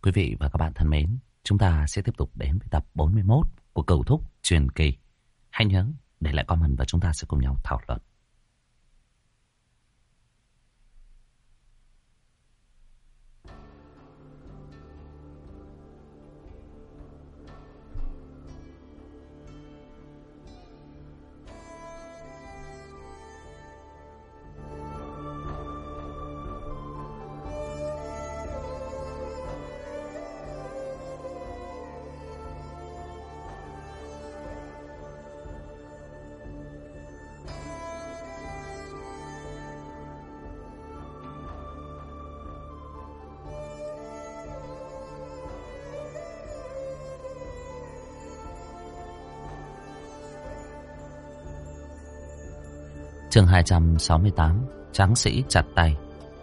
Quý vị và các bạn thân mến, chúng ta sẽ tiếp tục đến với tập 41 của Cửu Thúc Truyền Kỳ. Hãy nhớ để lại comment và chúng ta sẽ cùng nhau thảo luận. Chương 268, Tráng sĩ chặt tay.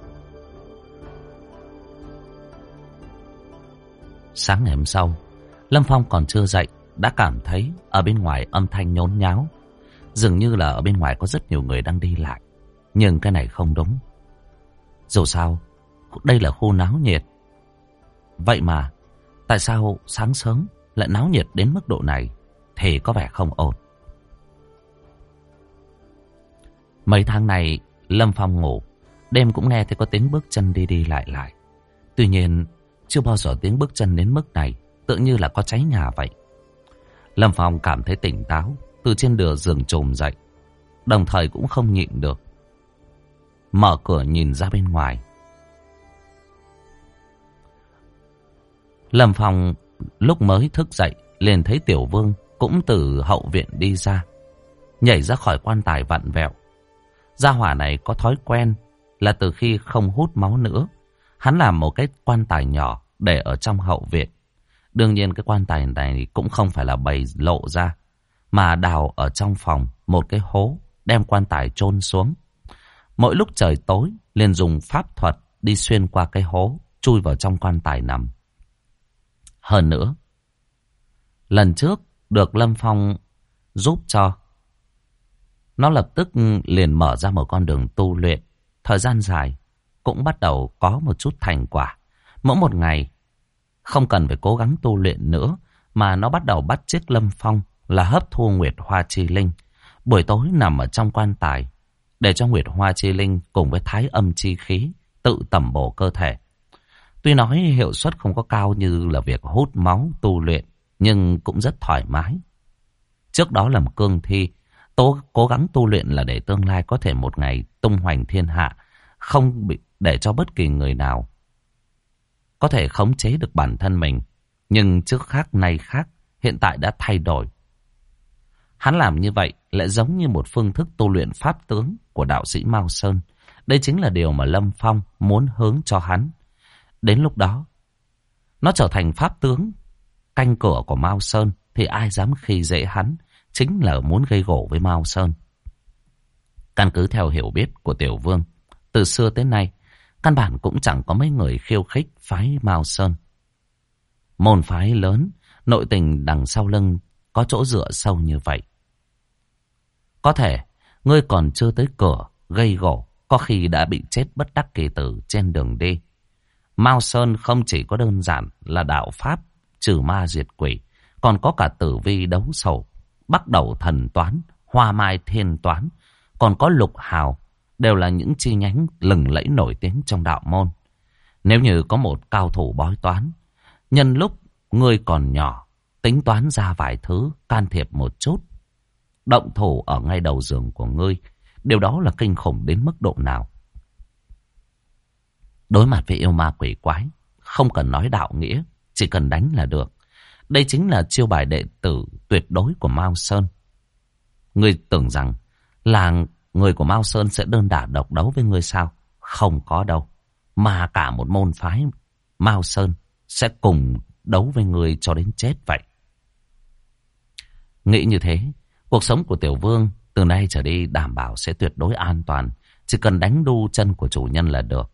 Sáng ngày hôm sau, Lâm Phong còn chưa dậy đã cảm thấy ở bên ngoài âm thanh nhốn nháo. Dường như là ở bên ngoài có rất nhiều người đang đi lại. Nhưng cái này không đúng. Dù sao, đây là khu náo nhiệt. Vậy mà, tại sao sáng sớm lại náo nhiệt đến mức độ này thì có vẻ không ổn. Mấy tháng này, Lâm Phong ngủ, đêm cũng nghe thấy có tiếng bước chân đi đi lại lại. Tuy nhiên, chưa bao giờ tiếng bước chân đến mức này, tự như là có cháy nhà vậy. Lâm Phong cảm thấy tỉnh táo, từ trên giường trồm dậy, đồng thời cũng không nhịn được. Mở cửa nhìn ra bên ngoài. Lâm Phong lúc mới thức dậy, liền thấy Tiểu Vương cũng từ hậu viện đi ra, nhảy ra khỏi quan tài vặn vẹo. Gia hỏa này có thói quen là từ khi không hút máu nữa, hắn làm một cái quan tài nhỏ để ở trong hậu viện. Đương nhiên cái quan tài này cũng không phải là bày lộ ra, mà đào ở trong phòng một cái hố, đem quan tài chôn xuống. Mỗi lúc trời tối, liền dùng pháp thuật đi xuyên qua cái hố, chui vào trong quan tài nằm. Hơn nữa, lần trước được Lâm Phong giúp cho, nó lập tức liền mở ra một con đường tu luyện. Thời gian dài cũng bắt đầu có một chút thành quả. Mỗi một ngày không cần phải cố gắng tu luyện nữa, mà nó bắt đầu bắt chước Lâm Phong là hấp thu Nguyệt Hoa Chi Linh. Buổi tối nằm ở trong quan tài, để cho Nguyệt Hoa Chi Linh cùng với Thái Âm Chi Khí tự tẩm bổ cơ thể. Tuy nói hiệu suất không có cao như là việc hút máu tu luyện, nhưng cũng rất thoải mái. Trước đó làm cương thi, cố gắng tu luyện là để tương lai có thể một ngày tung hoành thiên hạ, không bị để cho bất kỳ người nào có thể khống chế được bản thân mình. Nhưng trước khác nay khác, hiện tại đã thay đổi. Hắn làm như vậy lại giống như một phương thức tu luyện pháp tướng của đạo sĩ Mao Sơn. Đây chính là điều mà Lâm Phong muốn hướng cho hắn. Đến lúc đó, nó trở thành pháp tướng canh cửa của Mao Sơn, thì ai dám khi dễ hắn, chính là muốn gây gổ với Mao Sơn. Căn cứ theo hiểu biết của Tiểu Vương, từ xưa tới nay, căn bản cũng chẳng có mấy người khiêu khích phái Mao Sơn. Môn phái lớn, nội tình đằng sau lưng có chỗ dựa sâu như vậy. Có thể, ngươi còn chưa tới cửa, gây gổ, có khi đã bị chết bất đắc kỳ tử trên đường đi. Mao Sơn không chỉ có đơn giản là đạo pháp trừ ma diệt quỷ, còn có cả tử vi đấu sầu, Bắc Đầu thần toán, Hoa Mai thiên toán, còn có Lục Hào, đều là những chi nhánh lừng lẫy nổi tiếng trong đạo môn. Nếu như có một cao thủ bói toán, nhân lúc ngươi còn nhỏ, tính toán ra vài thứ, can thiệp một chút, động thủ ở ngay đầu giường của ngươi, điều đó là kinh khủng đến mức độ nào. Đối mặt với yêu ma quỷ quái, không cần nói đạo nghĩa, chỉ cần đánh là được. Đây chính là chiêu bài đệ tử tuyệt đối của Mao Sơn. Ngươi tưởng rằng là người của Mao Sơn sẽ đơn đả độc đấu với ngươi sao? Không có đâu. Mà cả một môn phái Mao Sơn sẽ cùng đấu với ngươi cho đến chết vậy. Nghĩ như thế, cuộc sống của Tiểu Vương từ nay trở đi đảm bảo sẽ tuyệt đối an toàn. Chỉ cần đánh đu chân của chủ nhân là được.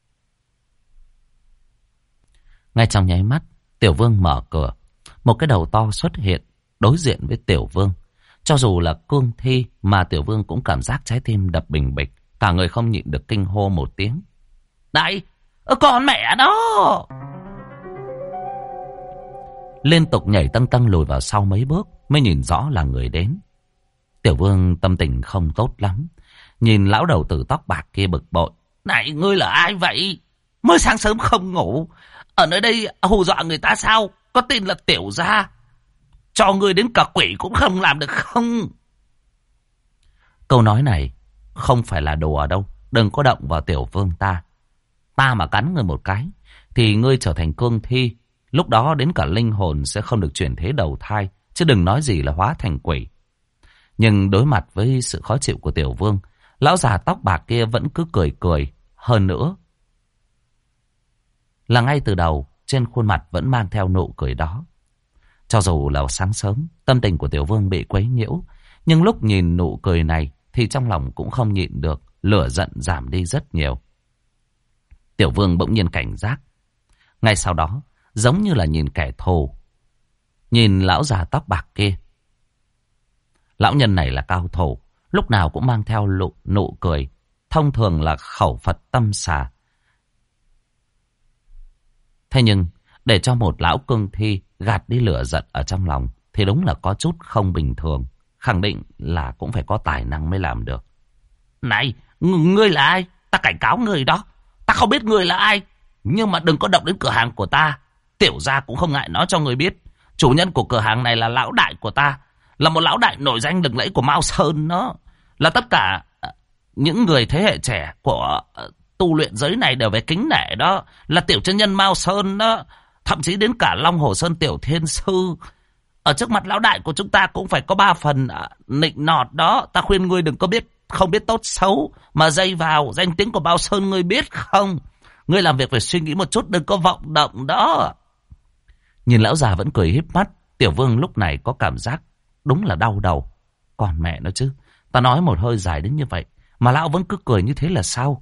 Ngay trong nháy mắt, Tiểu Vương mở cửa. Một cái đầu to xuất hiện đối diện với Tiểu Vương. Cho dù là cương thi mà Tiểu Vương cũng cảm giác trái tim đập bình bịch. Cả người không nhịn được kinh hô một tiếng. Này, con mẹ đó! liên tục nhảy tâng tâng lùi vào sau mấy bước mới nhìn rõ là người đến. Tiểu Vương tâm tình không tốt lắm, nhìn lão đầu tử tóc bạc kia bực bội. Này, ngươi là ai vậy? Mới sáng sớm không ngủ, ở nơi đây hù dọa người ta sao? Có tin là tiểu gia cho ngươi đến cả quỷ cũng không làm được không? Câu nói này không phải là đùa đâu. Đừng có động vào Tiểu Vương ta. Ta mà cắn ngươi một cái thì ngươi trở thành cương thi. Lúc đó đến cả linh hồn sẽ không được chuyển thế đầu thai, chứ đừng nói gì là hóa thành quỷ. Nhưng đối mặt với sự khó chịu của Tiểu Vương, lão già tóc bạc kia vẫn cứ cười cười. Hơn nữa là ngay từ đầu trên khuôn mặt vẫn mang theo nụ cười đó. Cho dù là sáng sớm, tâm tình của Tiểu Vương bị quấy nhiễu, nhưng lúc nhìn nụ cười này thì trong lòng cũng không nhịn được, lửa giận giảm đi rất nhiều. Tiểu Vương bỗng nhiên cảnh giác. Ngay sau đó, giống như là nhìn kẻ thù, nhìn lão già tóc bạc kia. Lão nhân này là cao thủ, lúc nào cũng mang theo nụ cười, thông thường là khẩu Phật tâm xà. Thế nhưng, để cho một lão cương thi gạt đi lửa giận ở trong lòng thì đúng là có chút không bình thường. Khẳng định là cũng phải có tài năng mới làm được. Này, ngươi là ai? Ta cảnh cáo ngươi đó. Ta không biết ngươi là ai, nhưng mà đừng có động đến cửa hàng của ta. Tiểu gia cũng không ngại nói cho ngươi biết, chủ nhân của cửa hàng này là lão đại của ta, là một lão đại nổi danh lừng lẫy của Mao Sơn đó. Là tất cả những người thế hệ trẻ của tu luyện giới này đều phải kính nể đó. Là tiểu chân nhân Mao Sơn đó. Thậm chí đến cả Long Hồ Sơn Tiểu Thiên Sư, ở trước mặt lão đại của chúng ta cũng phải có 3 phần nịnh nọt đó. Ta khuyên ngươi đừng có không biết tốt xấu mà dây vào danh tiếng của Mao Sơn, ngươi biết không? Ngươi làm việc phải suy nghĩ một chút, đừng có vọng động đó. Nhìn lão già vẫn cười híp mắt, Tiểu Vương lúc này có cảm giác đúng là đau đầu. Còn mẹ nó chứ, ta nói một hơi dài đến như vậy mà lão vẫn cứ cười như thế là sao?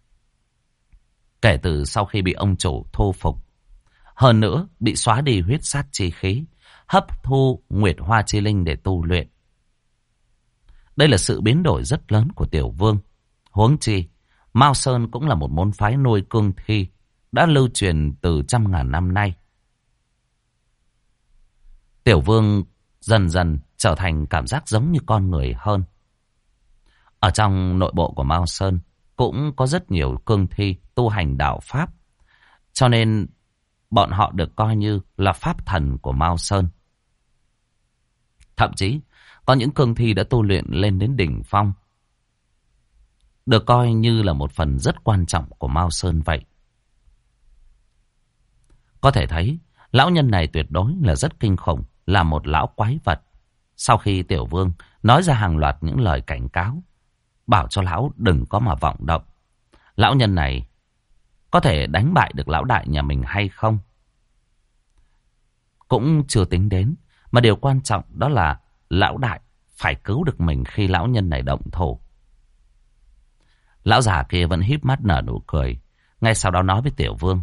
Kể từ sau khi bị ông chủ thu phục, hơn nữa bị xóa đi huyết sát chi khí, hấp thu Nguyệt Hoa Chi Linh để tu luyện, đây là sự biến đổi rất lớn của Tiểu Vương. Huống chi, Mao Sơn cũng là một môn phái nuôi cương thi đã lưu truyền từ trăm ngàn năm nay. Tiểu Vương dần dần trở thành cảm giác giống như con người hơn. Ở trong nội bộ của Mao Sơn cũng có rất nhiều cương thi tu hành đạo Pháp, cho nên bọn họ được coi như là pháp thần của Mao Sơn. Thậm chí có những cương thi đã tu luyện lên đến đỉnh phong, được coi như là một phần rất quan trọng của Mao Sơn vậy. Có thể thấy lão nhân này tuyệt đối là rất kinh khủng, là một lão quái vật. Sau khi Tiểu Vương nói ra hàng loạt những lời cảnh cáo, bảo cho lão đừng có mà vọng động, lão nhân này có thể đánh bại được lão đại nhà mình hay không cũng chưa tính đến. Mà điều quan trọng đó là lão đại phải cứu được mình khi lão nhân này động thủ. Lão già kia vẫn híp mắt nở nụ cười, ngay sau đó nói với Tiểu Vương: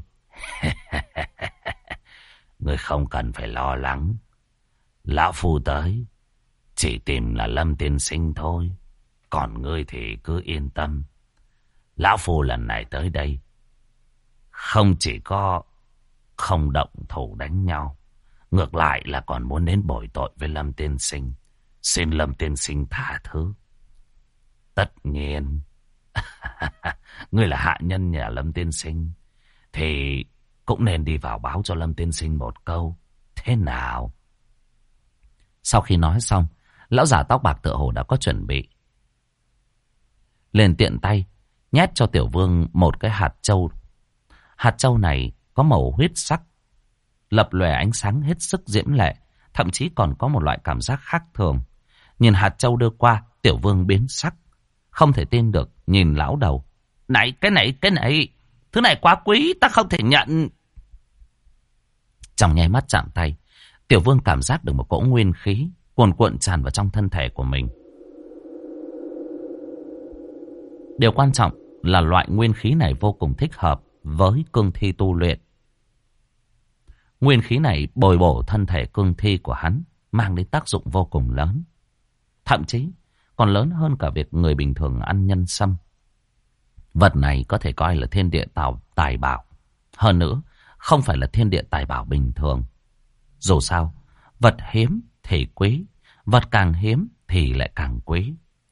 Ngươi không cần phải lo lắng, lão phu tới chỉ tìm là Lâm tiên sinh thôi. Còn ngươi thì cứ yên tâm, lão phu lần này tới đây không chỉ có không động thủ đánh nhau, ngược lại là còn muốn đến bồi tội với Lâm tiên sinh, xin Lâm tiên sinh tha thứ. Tất nhiên ngươi là hạ nhân nhà Lâm tiên sinh thì cũng nên đi vào báo cho Lâm tiên sinh một câu, thế nào? Sau khi nói xong, lão già tóc bạc tựa hồ đã có chuẩn bị, liền tiện tay nhét cho Tiểu Vương một cái hạt châu. Hạt châu này có màu huyết sắc, lập lòe ánh sáng hết sức diễm lệ, thậm chí còn có một loại cảm giác khác thường. Nhìn hạt châu đưa qua, Tiểu Vương biến sắc, không thể tin được nhìn lão đầu. Này, cái này, thứ này quá quý, ta không thể nhận. Trong nháy mắt chạm tay, Tiểu Vương cảm giác được một cỗ nguyên khí cuồn cuộn tràn vào trong thân thể của mình. Điều quan trọng là loại nguyên khí này vô cùng thích hợp với cương thi tu luyện. Nguyên khí này bồi bổ thân thể cương thi của hắn, mang đến tác dụng vô cùng lớn. Thậm chí còn lớn hơn cả việc người bình thường ăn nhân sâm. Vật này có thể coi là thiên địa tài bảo. Hơn nữa, không phải là thiên địa tài bảo bình thường. Dù sao, vật hiếm thì quý, vật càng hiếm thì lại càng quý.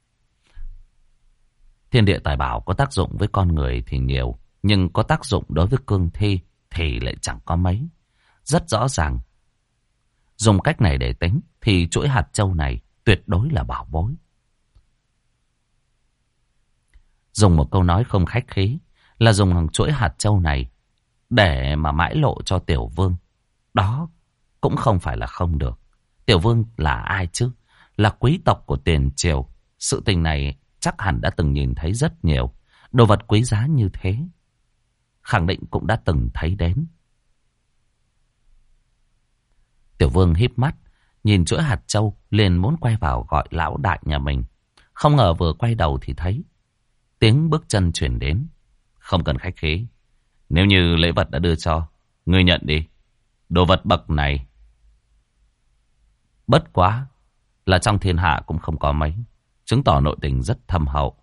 Thiên địa tài bảo có tác dụng với con người thì nhiều, nhưng có tác dụng đối với cương thi thì lại chẳng có mấy. Rất rõ ràng, dùng cách này để tính thì chuỗi hạt châu này tuyệt đối là bảo bối. Dùng một câu nói không khách khí là dùng chuỗi hạt châu này để mà mãi lộ cho Tiểu Vương. Đó cũng không phải là không được. Tiểu Vương là ai chứ? Là quý tộc của tiền triều. Sự tình này chắc hẳn đã từng nhìn thấy rất nhiều. Đồ vật quý giá như thế, khẳng định cũng đã từng thấy đến. Tiểu Vương híp mắt, nhìn chuỗi hạt châu, liền muốn quay vào gọi lão đại nhà mình. Không ngờ vừa quay đầu thì thấy tiếng bước chân chuyển đến. Không cần khách khí. Nếu như lễ vật đã đưa cho, ngươi nhận đi. Đồ vật bậc này bất quá là trong thiên hạ cũng không có mấy, chứng tỏ nội tình rất thâm hậu.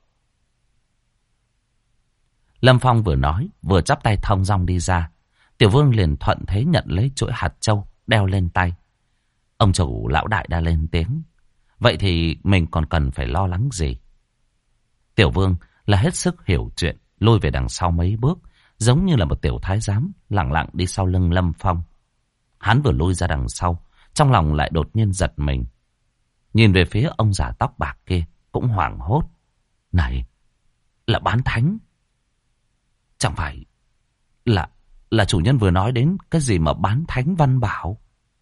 Lâm Phong vừa nói, vừa chắp tay thong dong đi ra. Tiểu Vương liền thuận thế nhận lấy chuỗi hạt châu, đeo lên tay. Ông chủ lão đại đã lên tiếng. Vậy thì mình còn cần phải lo lắng gì? Tiểu Vương là hết sức hiểu chuyện, lùi về đằng sau mấy bước, giống như là một tiểu thái giám lặng lặng đi sau lưng Lâm Phong. Hắn vừa lui ra đằng sau, trong lòng lại đột nhiên giật mình. Nhìn về phía ông già tóc bạc kia, cũng hoảng hốt. Này, là bán thánh. Chẳng phải là chủ nhân vừa nói đến cái gì mà bán thánh văn bảo?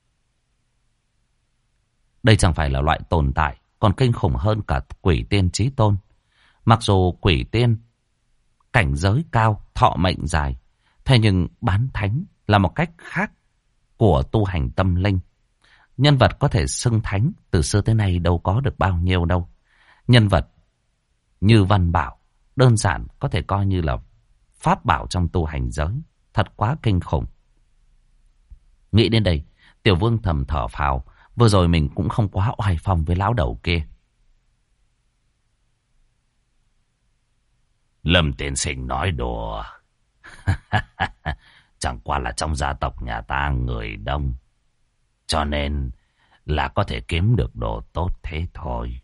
Đây chẳng phải là loại tồn tại còn kinh khủng hơn cả quỷ tiên chí tôn. Mặc dù quỷ tiên cảnh giới cao, thọ mệnh dài, thế nhưng bán thánh là một cách khác của tu hành tâm linh. Nhân vật có thể xưng thánh từ xưa tới nay đâu có được bao nhiêu đâu. Nhân vật như Văn Bảo đơn giản có thể coi như là pháp bảo trong tu hành giới. Thật quá kinh khủng. Nghĩ đến đây, Tiểu Vương thầm thở phào. Vừa rồi mình cũng không quá oai phong với lão đầu kia. Lâm tiên sinh nói đùa. Chẳng qua là trong gia tộc nhà ta người đông, cho nên là có thể kiếm được đồ tốt thế thôi.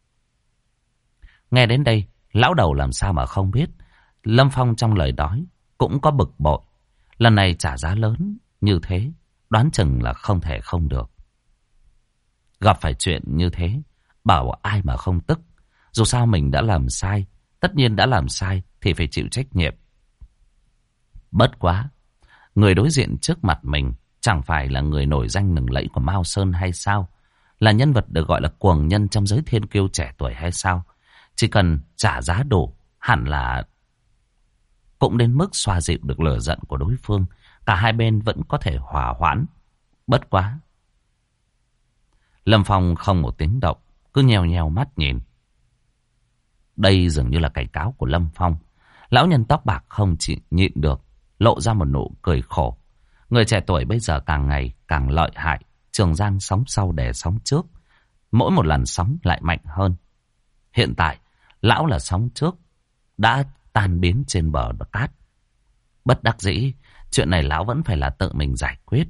Nghe đến đây, lão đầu làm sao mà không biết. Lâm Phong trong lời nói cũng có bực bội. Lần này trả giá lớn như thế, đoán chừng là không thể không được. Gặp phải chuyện như thế, bảo ai mà không tức. Dù sao mình đã làm sai, tất nhiên đã làm sai thì phải chịu trách nhiệm. Bất quá, người đối diện trước mặt mình chẳng phải là người nổi danh lừng lẫy của Mao Sơn hay sao? Là nhân vật được gọi là cuồng nhân trong giới thiên kiêu trẻ tuổi hay sao? Chỉ cần trả giá đủ, hẳn là cũng đến mức xoa dịu được lửa giận của đối phương. Cả hai bên vẫn có thể hòa hoãn. Bất quá, Lâm Phong không một tiếng động, cứ nheo nheo mắt nhìn. Đây dường như là cảnh cáo của Lâm Phong. Lão nhân tóc bạc không chỉ nhịn được, lộ ra một nụ cười khổ. Người trẻ tuổi bây giờ càng ngày càng lợi hại. Trường giang sóng sau đè sóng trước, mỗi một lần sóng lại mạnh hơn. Hiện tại, lão là sóng trước đã tan biến trên bờ cát. Bất đắc dĩ, chuyện này lão vẫn phải là tự mình giải quyết.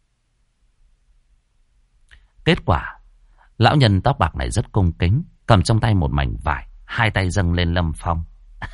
Kết quả, lão nhân tóc bạc này rất cung kính, cầm trong tay một mảnh vải, hai tay dâng lên Lâm Phong.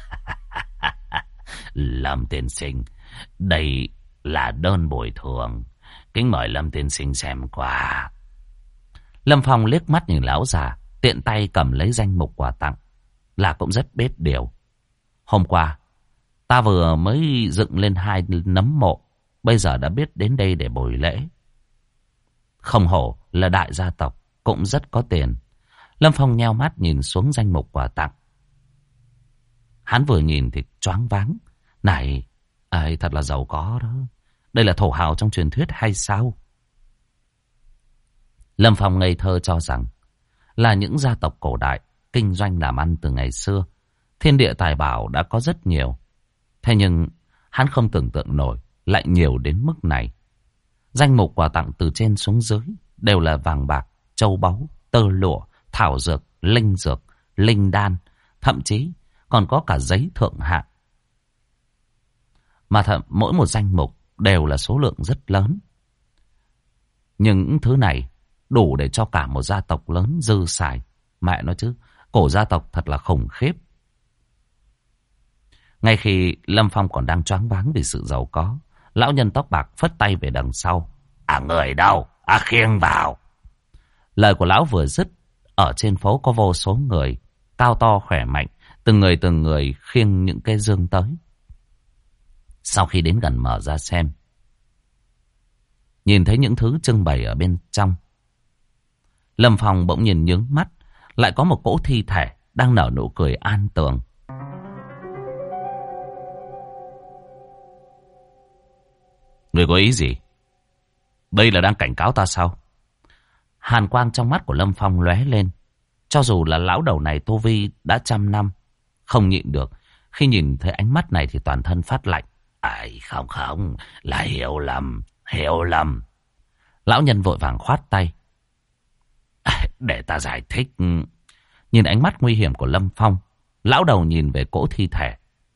Lâm tiên sinh, đây là đơn bồi thường, kính mời Lâm tiên sinh xem qua. Lâm Phong liếc mắt nhìn lão già, tiện tay cầm lấy danh mục quà tặng, là cũng rất biết điều. Hôm qua, ta vừa mới dựng lên 2 nấm mộ, bây giờ đã biết đến đây để bồi lễ. Không hổ là đại gia tộc, cũng rất có tiền. Lâm Phong nheo mắt nhìn xuống danh mục quà tặng. Hắn vừa nhìn thì choáng váng. Này, ai thật là giàu có đó. Đây là thổ hào trong truyền thuyết hay sao? Lâm Phong ngây thơ cho rằng là những gia tộc cổ đại kinh doanh làm ăn từ ngày xưa, thiên địa tài bảo đã có rất nhiều. Thế nhưng hắn không tưởng tượng nổi lại nhiều đến mức này. Danh mục quà tặng từ trên xuống dưới đều là vàng bạc, châu báu, tơ lụa, thảo dược, linh đan, thậm chí còn có cả giấy thượng hạng. Mà mỗi một danh mục đều là số lượng rất lớn. Nhưng những thứ này đủ để cho cả một gia tộc lớn dư xài. Mẹ nói chứ, cổ gia tộc thật là khủng khiếp. Ngay khi Lâm Phong còn đang choáng váng vì sự giàu có, lão nhân tóc bạc phất tay về đằng sau. Người đâu? Khiêng vào. Lời của lão vừa dứt, ở trên phố có vô số người, cao to khỏe mạnh, từng người khiêng những cái dương tới. Sau khi đến gần mở ra xem, nhìn thấy những thứ trưng bày ở bên trong, Lâm Phong bỗng nhìn nhướng mắt, lại có một cỗ thi thể đang nở nụ cười an tường. Người có ý gì? Đây là đang cảnh cáo ta sao? Hàn quang trong mắt của Lâm Phong lóe lên. Cho dù là lão đầu này tu vi đã 100 năm, không nhịn được. Khi nhìn thấy ánh mắt này thì toàn thân phát lạnh. Không, là hiểu lầm. Lão nhân vội vàng khoát tay. Để ta giải thích. Nhìn ánh mắt nguy hiểm của Lâm Phong, lão đầu nhìn về cỗ thi thể.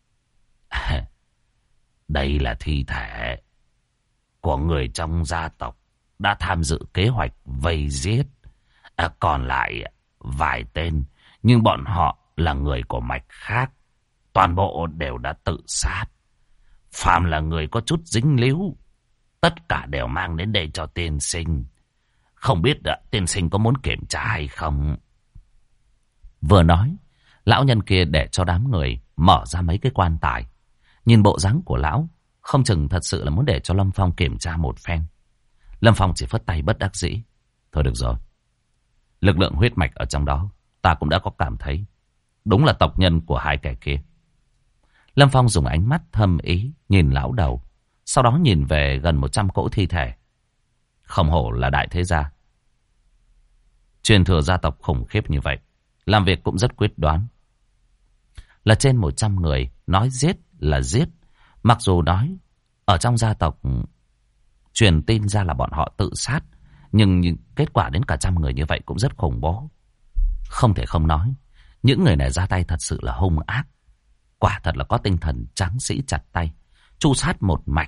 Đây là thi thể của người trong gia tộc đã tham dự kế hoạch vây giết. Còn lại vài tên, nhưng bọn họ là người của mạch khác. Toàn bộ đều đã tự sát. Phàm là người có chút dính líu, tất cả đều mang đến đây cho tiên sinh. Không biết tiên sinh có muốn kiểm tra hay không? Vừa nói, lão nhân kia để cho đám người mở ra mấy cái quan tài. Nhìn bộ dáng của lão, không chừng thật sự là muốn để cho Lâm Phong kiểm tra một phen. Lâm Phong chỉ phất tay bất đắc dĩ. Thôi được rồi. Lực lượng huyết mạch ở trong đó, ta cũng đã có cảm thấy. Đúng là tộc nhân của hai kẻ kia. Lâm Phong dùng ánh mắt thâm ý nhìn lão đầu. Sau đó nhìn về gần 100 cỗ thi thể. Không hổ là đại thế gia. Truyền thừa gia tộc khủng khiếp như vậy. Làm việc cũng rất quyết đoán. Là trên 100 người, nói giết là giết. Mặc dù nói ở trong gia tộc truyền tin ra là bọn họ tự sát, nhưng kết quả đến cả 100 người như vậy cũng rất khủng bố. Không thể không nói, những người này ra tay thật sự là hung ác. Quả thật là có tinh thần tráng sĩ chặt tay, tru sát một mạch.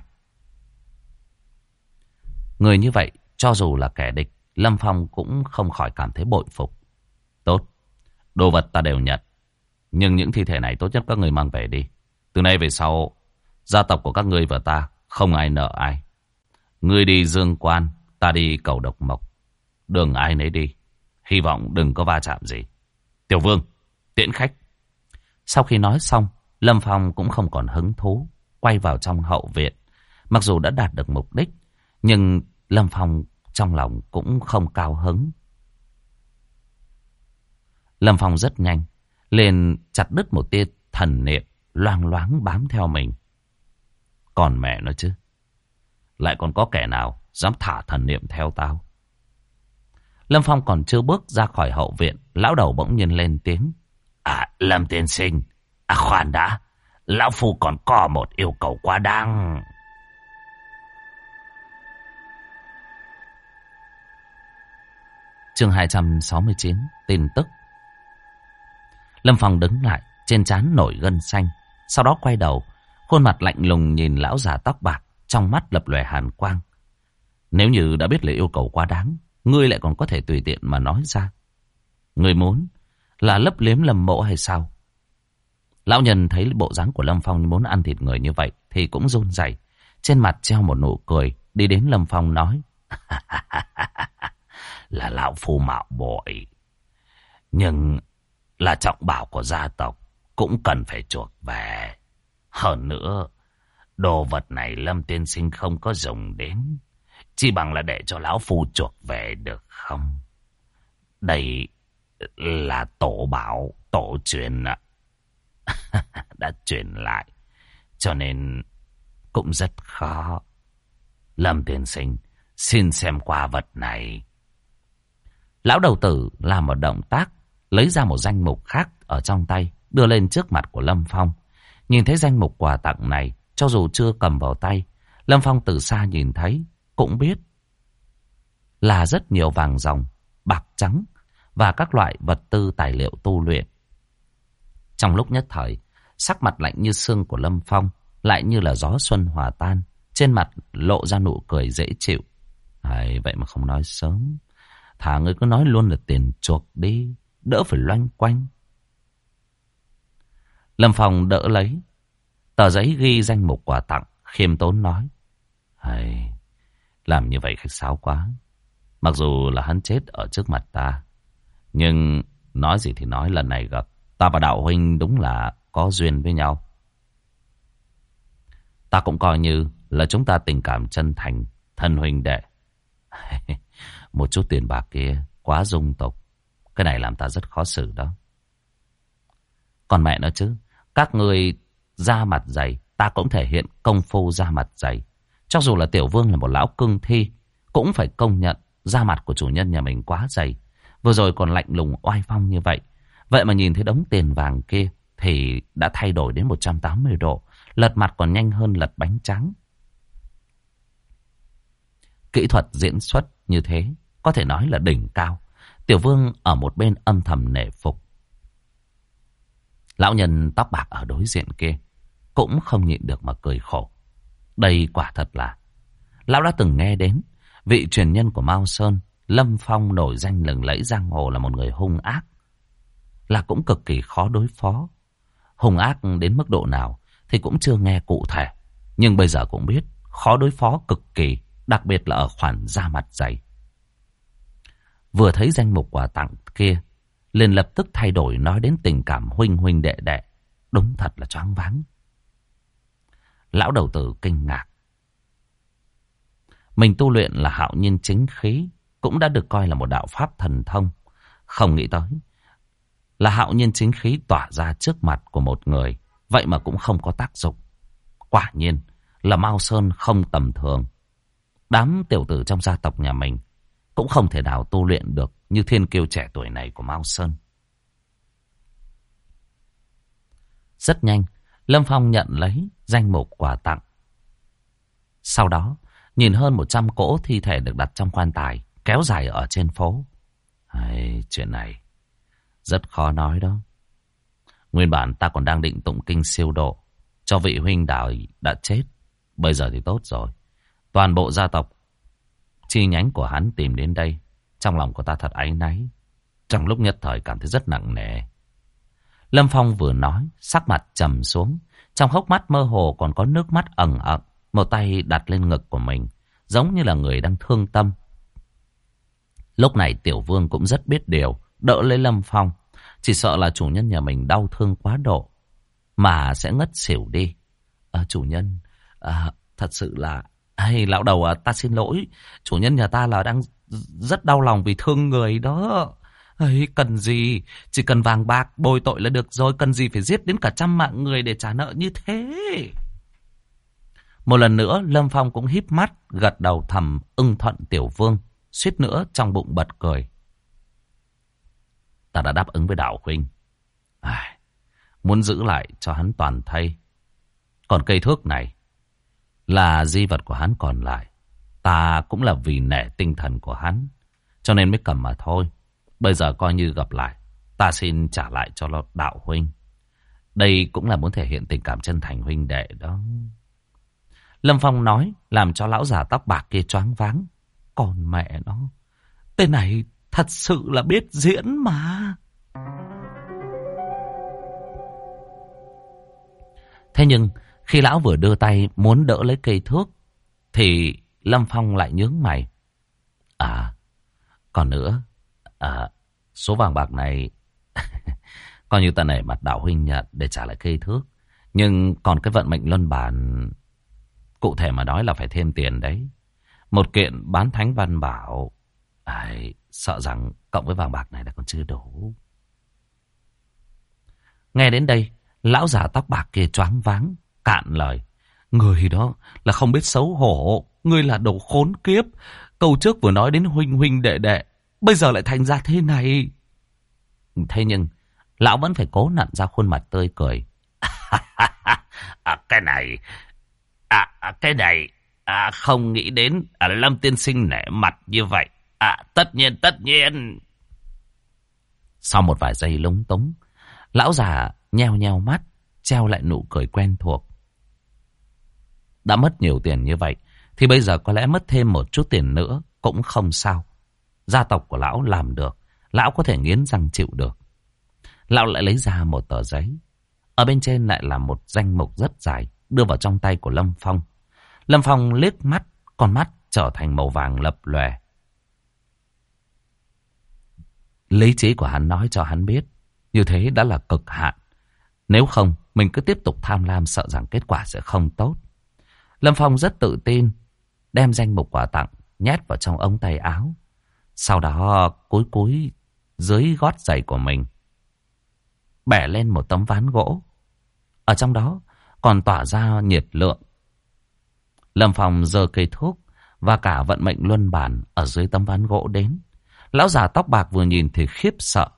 Người như vậy, cho dù là kẻ địch, Lâm Phong cũng không khỏi cảm thấy bội phục. Tốt, đồ vật ta đều nhận. Nhưng những thi thể này tốt nhất các người mang về đi. Từ nay về sau, gia tộc của các ngươi và ta không ai nợ ai. Ngươi đi Dương Quan, ta đi Cầu Độc Mộc. Đường ai nấy đi. Hy vọng đừng có va chạm gì. Tiểu Vương, tiễn khách. Sau khi nói xong, Lâm Phong cũng không còn hứng thú, quay vào trong hậu viện. Mặc dù đã đạt được mục đích, nhưng Lâm Phong trong lòng cũng không cao hứng. Lâm Phong rất nhanh, liền chặt đứt một tia thần niệm loang loáng bám theo mình. Còn mẹ nó chứ, lại còn có kẻ nào dám thả thần niệm theo tao? Lâm Phong còn chưa bước ra khỏi hậu viện, lão đầu bỗng nhiên lên tiếng. Lâm tiên sinh, khoan đã, lão phu còn có một yêu cầu quá đáng. Chương 269, tin tức. Lâm Phong đứng lại, trên trán nổi gân xanh, sau đó quay đầu, khuôn mặt lạnh lùng nhìn lão già tóc bạc, trong mắt lập lòe hàn quang. Nếu như đã biết là yêu cầu quá đáng, ngươi lại còn có thể tùy tiện mà nói ra. Ngươi muốn là lấp liếm Lâm Mộ hay sao? Lão nhân thấy bộ dáng của Lâm Phong muốn ăn thịt người như vậy thì cũng run rẩy, trên mặt treo một nụ cười, đi đến Lâm Phong nói: là lão phu mạo bội, nhưng là trọng bảo của gia tộc, cũng cần phải chuộc về. Hơn nữa, đồ vật này Lâm tiên sinh không có dùng đến, chỉ bằng là để cho lão phu chuộc về được không? Đây là tổ bảo, tổ truyền đã truyền lại, cho nên cũng rất khó. Lâm tiên sinh, xin xem qua vật này. Lão đầu tử làm một động tác, lấy ra một danh mục khác ở trong tay, đưa lên trước mặt của Lâm Phong. Nhìn thấy danh mục quà tặng này, cho dù chưa cầm vào tay, Lâm Phong từ xa nhìn thấy, cũng biết là rất nhiều vàng ròng, bạc trắng và các loại vật tư tài liệu tu luyện. Trong lúc nhất thời, sắc mặt lạnh như xương của Lâm Phong lại như là gió xuân hòa tan, trên mặt lộ ra nụ cười dễ chịu. Vậy mà không nói sớm. Thà ngươi cứ nói luôn là tiền chuộc đi, đỡ phải loanh quanh. Lâm Phong đỡ lấy tờ giấy ghi danh mục quà tặng, khiêm tốn nói. Làm như vậy khách sáo quá. Mặc dù là hắn chết ở trước mặt ta, nhưng nói gì thì nói, lần này gặp ta và đạo huynh đúng là có duyên với nhau. Ta cũng coi như là chúng ta tình cảm chân thành, thân huynh đệ. Một chút tiền bạc kia quá dung tục, cái này làm ta rất khó xử đó. Còn mẹ nó chứ, các người ra mặt dày, ta cũng thể hiện công phu ra mặt dày. Cho dù là Tiểu Vương là một lão cương thi, cũng phải công nhận da mặt của chủ nhân nhà mình quá dày. Vừa rồi còn lạnh lùng oai phong như vậy, vậy mà nhìn thấy đống tiền vàng kia thì đã thay đổi đến 180 độ, lật mặt còn nhanh hơn lật bánh trắng. Kỹ thuật diễn xuất như thế có thể nói là đỉnh cao. Tiểu Vương ở một bên âm thầm nể phục. Lão nhân tóc bạc ở đối diện kia cũng không nhịn được mà cười khổ. Đây quả thật là lão đã từng nghe đến vị truyền nhân của Mao Sơn, Lâm Phong, nổi danh lừng lẫy giang hồ là một người hung ác, là cũng cực kỳ khó đối phó. Hung ác đến mức độ nào thì cũng chưa nghe cụ thể, nhưng bây giờ cũng biết khó đối phó cực kỳ, đặc biệt là ở khoản da mặt dày. Vừa thấy danh mục quà tặng kia, liền lập tức thay đổi, nói đến tình cảm huynh huynh đệ đệ. Đúng thật là choáng váng. Lão đầu tử kinh ngạc. Mình tu luyện là hạo nhiên chính khí, cũng đã được coi là một đạo pháp thần thông. Không nghĩ tới là hạo nhiên chính khí tỏa ra trước mặt của một người, vậy mà cũng không có tác dụng. Quả nhiên là Mao Sơn không tầm thường. Đám tiểu tử trong gia tộc nhà mình cũng không thể nào tu luyện được như thiên kiêu trẻ tuổi này của Mao Sơn. Rất nhanh, Lâm Phong nhận lấy danh mục quà tặng. Sau đó, nhìn hơn 100 cỗ thi thể được đặt trong quan tài, kéo dài ở trên phố. Chuyện này rất khó nói đó. Nguyên bản ta còn đang định tụng kinh siêu độ cho vị huynh đài đã chết. Bây giờ thì tốt rồi. Toàn bộ gia tộc chi nhánh của hắn tìm đến đây. Trong lòng của ta thật áy náy. Trong lúc nhất thời cảm thấy rất nặng nề. Lâm Phong vừa nói, sắc mặt trầm xuống. Trong hốc mắt mơ hồ còn có nước mắt ẩn ẩn. Một tay đặt lên ngực của mình, giống như là người đang thương tâm. Lúc này Tiểu Vương cũng rất biết điều, đỡ lấy Lâm Phong. Chỉ sợ là chủ nhân nhà mình đau thương quá độ mà sẽ ngất xỉu đi. Chủ nhân, thật sự là... lão đầu, ta xin lỗi. Chủ nhân nhà ta là đang rất đau lòng vì thương người đó. Cần gì? Chỉ cần vàng bạc bồi tội là được rồi. Cần gì phải giết đến cả 100 mạng người để trả nợ như thế? Một lần nữa Lâm Phong cũng híp mắt, gật đầu thầm ưng thuận Tiểu Vương, suýt nữa trong bụng bật cười. Ta đã đáp ứng với đạo huynh, muốn giữ lại cho hắn toàn thây. Còn cây thước này là di vật của hắn còn lại, ta cũng là vì nể tinh thần của hắn cho nên mới cầm mà thôi. Bây giờ coi như gặp lại, ta xin trả lại cho đạo huynh. Đây cũng là muốn thể hiện tình cảm chân thành huynh đệ đó. Lâm Phong nói làm cho lão già tóc bạc kia choáng váng. Còn mẹ nó, tên này thật sự là biết diễn mà. Thế nhưng khi lão vừa đưa tay muốn đỡ lấy cây thước thì Lâm Phong lại nhướng mày. Còn nữa, số vàng bạc này coi như ta nể mặt đạo huynh nhận để trả lại cây thước. Nhưng còn cái vận mệnh luân bản, cụ thể mà nói là phải thêm tiền đấy. Một kiện bán thánh văn bảo, sợ rằng cộng với vàng bạc này là còn chưa đủ. Nghe đến đây, lão già tóc bạc kia choáng váng, cạn lời. Người đó là không biết xấu hổ. Ngươi là đồ khốn kiếp. Câu trước vừa nói đến huynh huynh đệ đệ, bây giờ lại thành ra thế này. Thế nhưng lão vẫn phải cố nặn ra khuôn mặt tươi cười. Cái này không nghĩ đến Lâm tiên sinh nể mặt như vậy. Tất nhiên. Sau một vài giây lúng túng, lão già nheo nheo mắt, treo lại nụ cười quen thuộc. Đã mất nhiều tiền như vậy thì bây giờ có lẽ mất thêm một chút tiền nữa cũng không sao. Gia tộc của lão làm được, lão có thể nghiến răng chịu được. Lão lại lấy ra một tờ giấy. Ở bên trên lại là một danh mục rất dài, đưa vào trong tay của Lâm Phong. Lâm Phong liếc mắt, con mắt trở thành màu vàng lập lòe. Lý trí của hắn nói cho hắn biết, như thế đã là cực hạn. Nếu không, mình cứ tiếp tục tham lam, sợ rằng kết quả sẽ không tốt. Lâm Phong rất tự tin, đem danh mục quà tặng nhét vào trong ống tay áo. Sau đó cúi dưới gót giày của mình, bẻ lên một tấm ván gỗ. Ở trong đó còn tỏa ra nhiệt lượng. Lâm Phong giơ cây thuốc và cả vận mệnh luân bản ở dưới tấm ván gỗ đến. Lão già tóc bạc vừa nhìn thì khiếp sợ.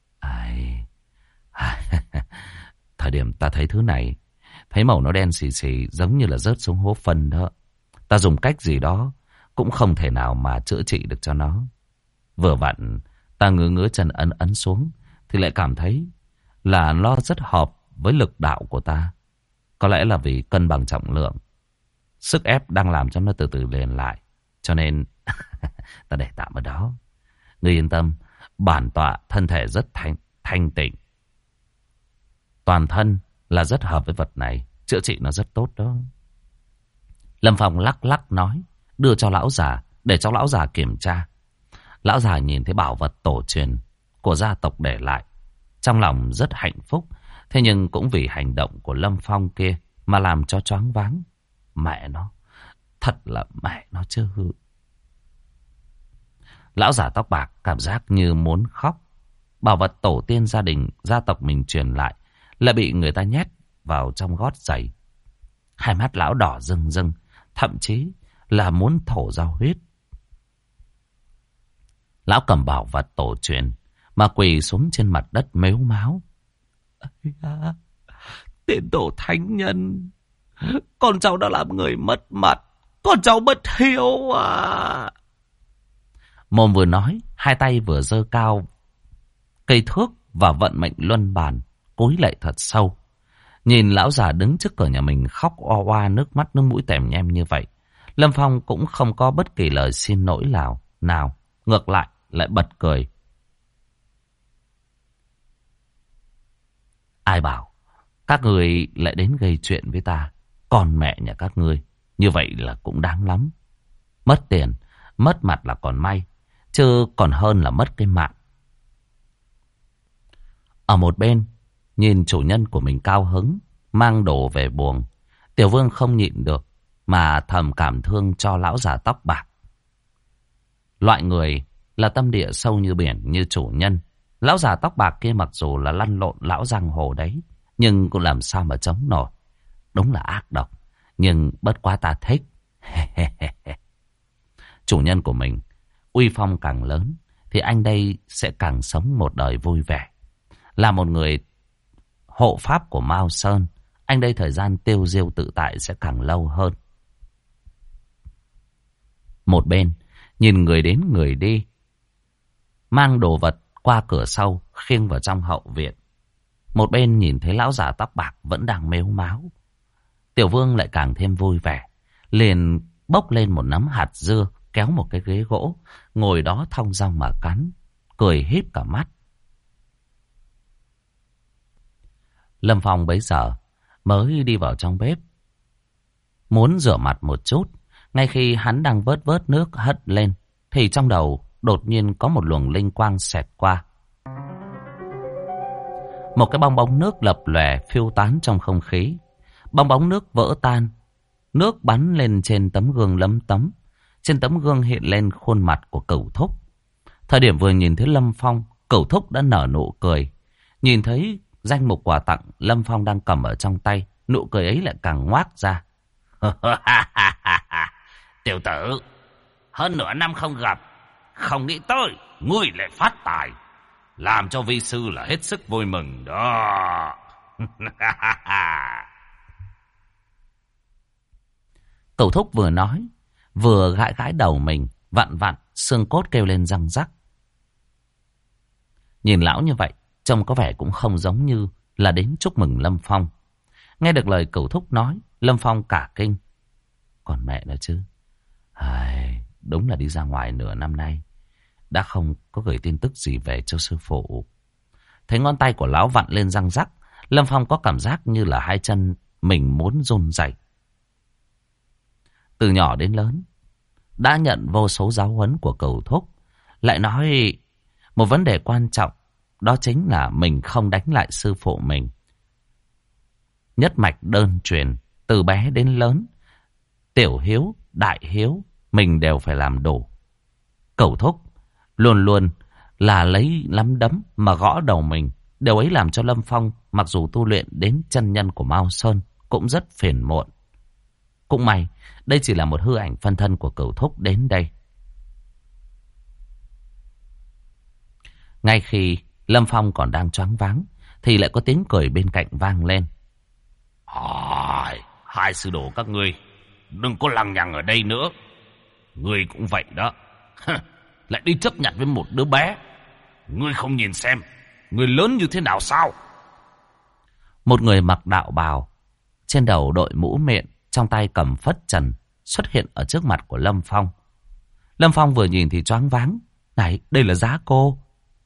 Thời điểm ta thấy thứ này, thấy màu nó đen xì xì giống như là rớt xuống hố phân đó. Ta dùng cách gì đó cũng không thể nào mà chữa trị được cho nó. Vừa vặn ta ngứa chân ấn xuống thì lại cảm thấy là nó rất hợp với lực đạo của ta. Có lẽ là vì cân bằng trọng lượng, sức ép đang làm cho nó từ từ liền lại. Cho nên ta để tạm ở đó. Ngươi yên tâm, bản tọa thân thể rất thanh tịnh. Toàn thân là rất hợp với vật này, chữa trị nó rất tốt đó. Lâm Phong lắc lắc nói, đưa cho lão già để cho lão già kiểm tra. Lão già nhìn thấy bảo vật tổ truyền của gia tộc để lại, trong lòng rất hạnh phúc. Thế nhưng cũng vì hành động của Lâm Phong kia mà làm cho choáng váng. Mẹ nó, thật là mẹ nó chứ. Lão già tóc bạc cảm giác như muốn khóc. Bảo vật tổ tiên gia đình, gia tộc mình truyền lại lại bị người ta nhét vào trong gót giày. Hai mắt lão đỏ rừng rừng, thậm chí là muốn thổ ra huyết. Lão cầm bảo vật tổ truyền mà quỳ xuống trên mặt đất mếu máo. Tiên tổ thánh nhân, con cháu đã làm người mất mặt, con cháu bất hiếu à. Mồm vừa nói, hai tay vừa giơ cao cây thước và vận mệnh luân bàn, cúi lạy thật sâu. Nhìn lão già đứng trước cửa nhà mình khóc oa oa, nước mắt nước mũi tèm nhem như vậy, Lâm Phong cũng không có bất kỳ lời xin lỗi nào, ngược lại bật cười. Ai bảo các người lại đến gây chuyện với ta, còn mẹ nhà các ngươi, như vậy là cũng đáng lắm. Mất tiền, mất mặt là còn may, chứ còn hơn là mất cái mạng. Ở một bên, nhìn chủ nhân của mình cao hứng, mang đồ về buồng, Tiểu Vương không nhịn được mà thầm cảm thương cho lão già tóc bạc. Loại người là tâm địa sâu như biển như chủ nhân. Lão già tóc bạc kia mặc dù là lăn lộn lão giang hồ đấy, nhưng cũng làm sao mà chống nổi. Đúng là ác độc, nhưng bất quá ta thích. Chủ nhân của mình uy phong càng lớn thì anh đây sẽ càng sống một đời vui vẻ. Là một người hộ pháp của Mao Sơn, anh đây thời gian tiêu diêu tự tại sẽ càng lâu hơn. Một bên nhìn người đến người đi, mang đồ vật qua cửa sau khiêng vào trong hậu viện. Một bên nhìn thấy lão già tóc bạc vẫn đang mếu máo. Tiểu Vương lại càng thêm vui vẻ, liền bốc lên một nắm hạt dưa, kéo một cái ghế gỗ, ngồi đó thong dong mà cắn, cười híp cả mắt. Lâm Phong bấy giờ mới đi vào trong bếp, muốn rửa mặt một chút. Ngay khi hắn đang vớt nước hất lên, thì trong đầu đột nhiên có một luồng linh quang xẹt qua. Một cái bong bóng nước lập lòe phiêu tán trong không khí. Bong bóng nước vỡ tan, nước bắn lên trên tấm gương lấm tấm. Trên tấm gương hiện lên khuôn mặt của Cửu Thúc. Thời điểm vừa nhìn thấy Lâm Phong, Cửu Thúc đã nở nụ cười. Nhìn thấy danh mục quà tặng Lâm Phong đang cầm ở trong tay, nụ cười ấy lại càng ngoác ra. Tiểu tử, hơn nửa năm không gặp, không nghĩ tới ngươi lại phát tài, làm cho vi sư là hết sức vui mừng đó. Cửu Thúc vừa nói, vừa gãi gãi đầu mình, vặn vặn, xương cốt kêu lên răng rắc. Nhìn lão như vậy, trông có vẻ cũng không giống như là đến chúc mừng Lâm Phong. Nghe được lời Cửu Thúc nói, Lâm Phong cả kinh. Còn mẹ nữa chứ. đúng là đi ra ngoài nửa năm nay, đã không có gửi tin tức gì về cho sư phụ. Thấy ngón tay của lão vặn lên răng rắc, Lâm Phong có cảm giác như là hai chân mình muốn run rẩy. Từ nhỏ đến lớn, đã nhận vô số giáo huấn của cửu thúc, lại nói một vấn đề quan trọng, đó chính là mình không đánh lại sư phụ mình. Nhất mạch đơn truyền, từ bé đến lớn, tiểu hiếu, đại hiếu, mình đều phải làm đủ. Cửu thúc luôn luôn là lấy nắm đấm mà gõ đầu mình. Điều ấy làm cho Lâm Phong mặc dù tu luyện đến chân nhân của Mao Sơn cũng rất phiền muộn. Cũng may, đây chỉ là một hư ảnh phân thân của cửu thúc đến đây. Ngay khi Lâm Phong còn đang choáng váng, thì lại có tiếng cười bên cạnh vang lên. Hai sư đồ các ngươi, đừng có lằng nhằng ở đây nữa. Ngươi cũng vậy đó. Lại đi chấp nhận với một đứa bé. Ngươi không nhìn xem, ngươi lớn như thế nào sao? Một người mặc đạo bào, trên đầu đội mũ miệng, trong tay cầm phất trần, xuất hiện ở trước mặt của Lâm Phong. Lâm Phong vừa nhìn thì choáng váng. Này, đây là Giá Cô.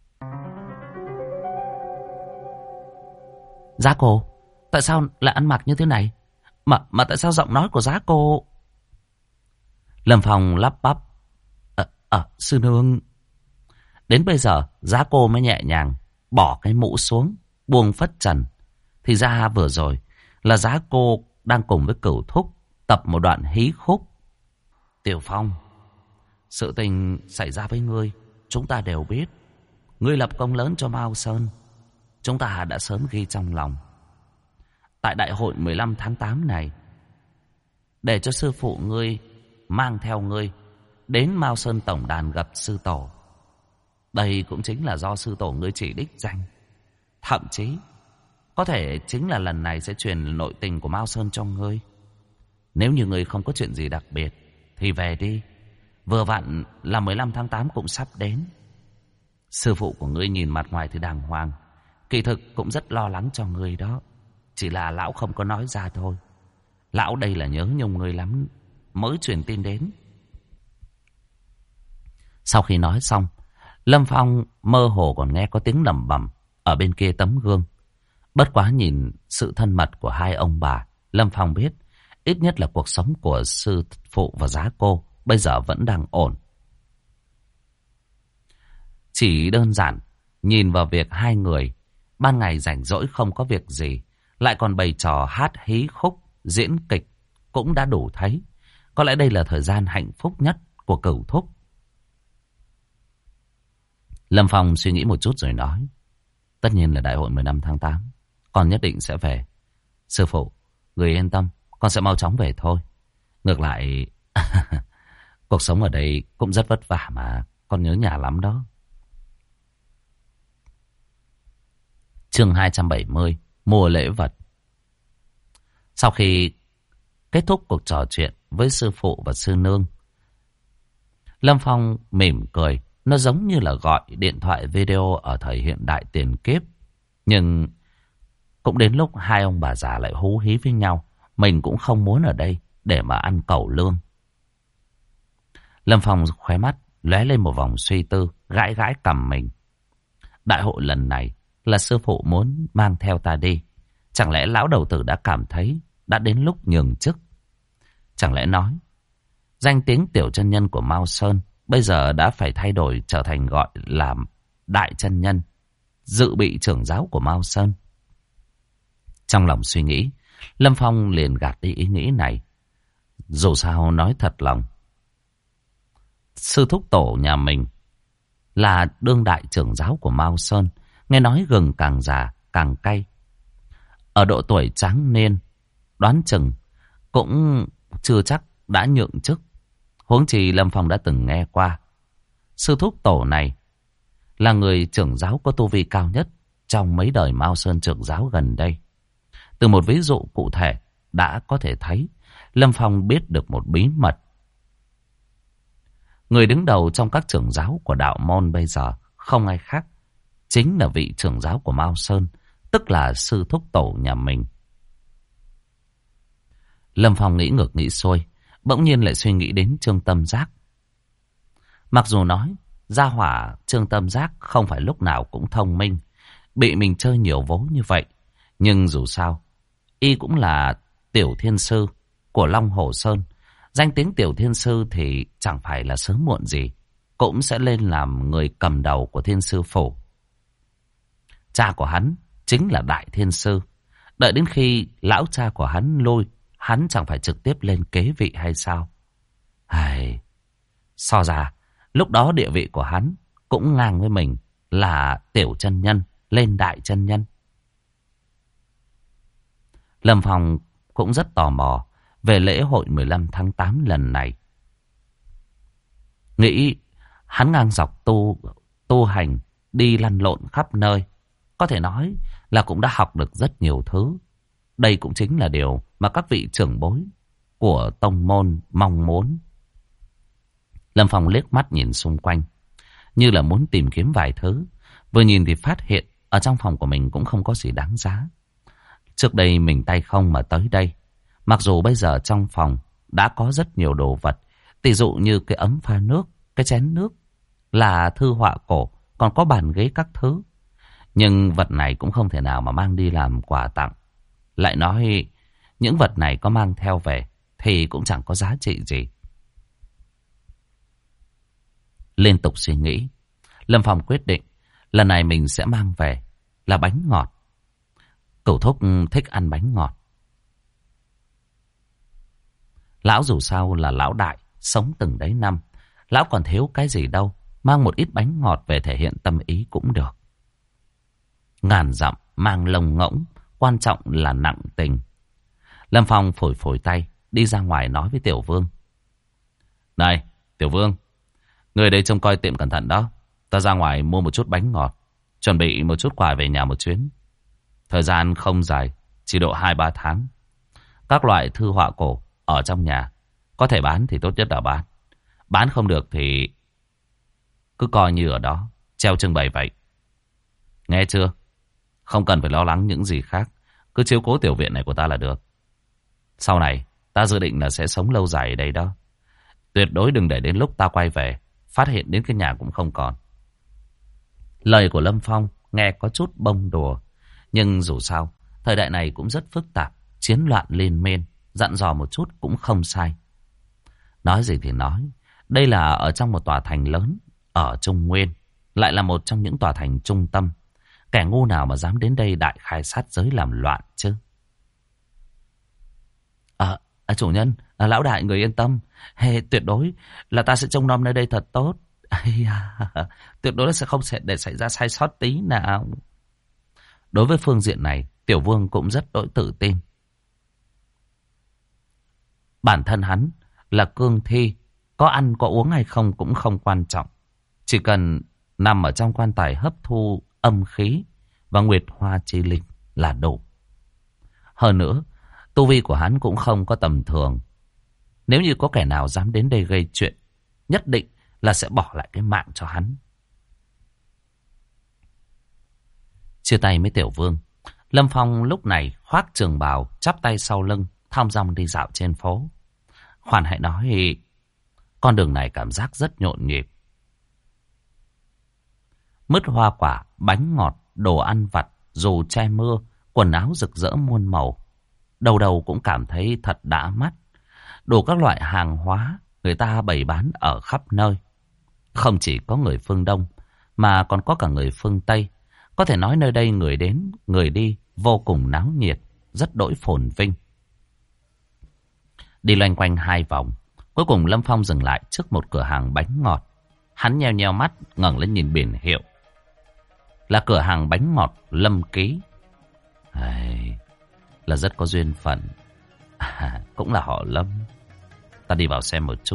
Giá Cô? Tại sao lại ăn mặc như thế này? Mà tại sao giọng nói của Giá Cô? Lâm Phong lắp bắp. Sư nương. Đến bây giờ Giá Cô mới nhẹ nhàng bỏ cái mũ xuống, buông phất trần. Thì ra vừa rồi là Giá Cô đang cùng với cửu thúc tập một đoạn hí khúc. Tiểu Phong, sự tình xảy ra với ngươi chúng ta đều biết. Ngươi lập công lớn cho Mao Sơn, chúng ta đã sớm ghi trong lòng. Tại đại hội 15 tháng 8 này, để cho sư phụ ngươi mang theo ngươi đến Mao Sơn tổng đàn gặp sư tổ. Đây cũng chính là do sư tổ ngươi chỉ đích danh. Thậm chí có thể chính là lần này sẽ truyền nội tình của Mao Sơn cho ngươi. Nếu như ngươi không có chuyện gì đặc biệt thì về đi. Vừa vặn là 15 tháng 8 cũng sắp đến. Sư phụ của ngươi nhìn mặt ngoài thì đàng hoàng, kỳ thực cũng rất lo lắng cho ngươi đó. Chỉ là lão không có nói ra thôi. Lão đây là nhớ nhung ngươi lắm, mới truyền tin đến. Sau khi nói xong, Lâm Phong mơ hồ còn nghe có tiếng lẩm bẩm ở bên kia tấm gương. Bất quá nhìn sự thân mật của hai ông bà, Lâm Phong biết ít nhất là cuộc sống của sư phụ và Giá Cô bây giờ vẫn đang ổn. Chỉ đơn giản nhìn vào việc hai người ban ngày rảnh rỗi không có việc gì, lại còn bày trò hát hí khúc, diễn kịch cũng đã đủ thấy. Có lẽ đây là thời gian hạnh phúc nhất của cửu thúc. Lâm Phong suy nghĩ một chút rồi nói. Tất nhiên là đại hội 15 tháng 8, con nhất định sẽ về. Sư phụ, người yên tâm, con sẽ mau chóng về thôi. Ngược lại, cuộc sống ở đây cũng rất vất vả mà, con nhớ nhà lắm đó. Chương 270, mua lễ vật. Sau khi kết thúc cuộc trò chuyện với sư phụ và sư nương, Lâm Phong mỉm cười. Nó giống như là gọi điện thoại video ở thời hiện đại tiền kiếp. Nhưng cũng đến lúc hai ông bà già lại hú hí với nhau. Mình cũng không muốn ở đây để mà ăn cẩu lương. Lâm Phong khóe mắt lóe lên một vòng suy tư, gãi gãi cằm mình. Đại hội lần này là sư phụ muốn mang theo ta đi. Chẳng lẽ lão đầu tử đã cảm thấy đã đến lúc nhường chức? Chẳng lẽ nói danh tiếng tiểu chân nhân của Mao Sơn bây giờ đã phải thay đổi trở thành gọi là đại chân nhân, dự bị trưởng giáo của Mao Sơn? Trong lòng suy nghĩ, Lâm Phong liền gạt đi ý nghĩ này. Dù sao nói thật lòng, sư thúc tổ nhà mình là đương đại trưởng giáo của Mao Sơn. Nghe nói gừng càng già càng cay. Ở độ tuổi tráng niên, đoán chừng cũng chưa chắc đã nhượng chức. Huống chi Lâm Phong đã từng nghe qua, sư thúc tổ này là người trưởng giáo có tu vi cao nhất trong mấy đời Mao Sơn trưởng giáo gần đây. Từ một ví dụ cụ thể đã có thể thấy Lâm Phong biết được một bí mật. Người đứng đầu trong các trưởng giáo của đạo môn bây giờ không ai khác, chính là vị trưởng giáo của Mao Sơn, tức là sư thúc tổ nhà mình. Lâm Phong nghĩ ngược nghĩ xuôi, bỗng nhiên lại suy nghĩ đến Trương Tâm Giác. Mặc dù nói gia hỏa Trương Tâm Giác không phải lúc nào cũng thông minh, bị mình chơi nhiều vố như vậy, nhưng dù sao y cũng là tiểu thiên sư của Long Hồ Sơn. Danh tiếng tiểu thiên sư thì chẳng phải là sớm muộn gì cũng sẽ lên làm người cầm đầu của thiên sư phủ. Cha của hắn chính là đại thiên sư. Đợi đến khi lão cha của hắn lôi, hắn chẳng phải trực tiếp lên kế vị hay sao? So ra lúc đó địa vị của hắn cũng ngang với mình, là tiểu chân nhân lên đại chân nhân. Lâm Phong cũng rất tò mò về lễ hội 15 tháng 8 lần này. Nghĩ hắn ngang dọc tu hành, đi lăn lộn khắp nơi, có thể nói là cũng đã học được rất nhiều thứ. Đây cũng chính là điều mà các vị trưởng bối của tông môn mong muốn. Lâm Phong liếc mắt nhìn xung quanh, như là muốn tìm kiếm vài thứ. Vừa nhìn thì phát hiện ở trong phòng của mình cũng không có gì đáng giá. Trước đây mình tay không mà tới đây. Mặc dù bây giờ trong phòng đã có rất nhiều đồ vật, tỷ dụ như cái ấm pha nước, cái chén nước, là thư họa cổ, còn có bàn ghế các thứ. Nhưng vật này cũng không thể nào mà mang đi làm quà tặng. Lại nói những vật này có mang theo về thì cũng chẳng có giá trị gì. Liên tục suy nghĩ, Lâm Phong quyết định lần này mình sẽ mang về là bánh ngọt. Cửu thúc thích ăn bánh ngọt. Lão dù sao là lão đại, sống từng đấy năm. Lão còn thiếu cái gì đâu, mang một ít bánh ngọt về thể hiện tâm ý cũng được. Ngàn dặm mang lông ngỗng, quan trọng là nặng tình. Lâm Phong phổi phổi tay, đi ra ngoài nói với Tiểu Vương. Này, Tiểu Vương, người đây trông coi tiệm cẩn thận đó. Ta ra ngoài mua một chút bánh ngọt, chuẩn bị một chút quà về nhà một chuyến. Thời gian không dài, chỉ độ 2-3 tháng. Các loại thư họa cổ ở trong nhà, có thể bán thì tốt nhất là bán. Bán không được thì cứ coi như ở đó treo trưng bày vậy. Nghe chưa? Không cần phải lo lắng những gì khác, cứ chiếu cố tiểu viện này của ta là được. Sau này ta dự định là sẽ sống lâu dài ở đây đó. Tuyệt đối đừng để đến lúc ta quay về phát hiện đến cái nhà cũng không còn. Lời của Lâm Phong nghe có chút bông đùa, nhưng dù sao thời đại này cũng rất phức tạp, chiến loạn liên miên, dặn dò một chút cũng không sai. Nói gì thì nói, đây là ở trong một tòa thành lớn ở Trung Nguyên, lại là một trong những tòa thành trung tâm. Kẻ ngu nào mà dám đến đây đại khai sát giới làm loạn chứ? Chủ nhân, lão đại người yên tâm, tuyệt đối là ta sẽ trông nom nơi đây thật tốt. Tuyệt đối là sẽ không để xảy ra sai sót tí nào. Đối với phương diện này, Tiểu Vương cũng rất đỗi tự tin. Bản thân hắn là cương thi, có ăn có uống hay không cũng không quan trọng. Chỉ cần nằm ở trong quan tài hấp thu âm khí và nguyệt hoa chi linh là đủ. Hơn nữa, tu vi của hắn cũng không có tầm thường. Nếu như có kẻ nào dám đến đây gây chuyện, nhất định là sẽ bỏ lại cái mạng cho hắn. Chia tay với Tiểu Vương, Lâm Phong lúc này khoác trường bào, chắp tay sau lưng, thong dong đi dạo trên phố. Khoan hãy nói, con đường này cảm giác rất nhộn nhịp. Mứt hoa quả, bánh ngọt, đồ ăn vặt, dù che mưa, quần áo rực rỡ muôn màu. Đầu đầu cũng cảm thấy thật đã mắt. Đủ các loại hàng hóa người ta bày bán ở khắp nơi. Không chỉ có người phương Đông, mà còn có cả người phương Tây. Có thể nói nơi đây người đến, người đi, vô cùng náo nhiệt, rất đỗi phồn vinh. Đi loanh quanh 2 vòng, cuối cùng Lâm Phong dừng lại trước một cửa hàng bánh ngọt. Hắn nheo nheo mắt, ngẩng lên nhìn biển hiệu. Là cửa hàng bánh ngọt Lâm Ký. Là rất có duyên phận. Cũng là họ Lâm. Ta đi vào xem một chút.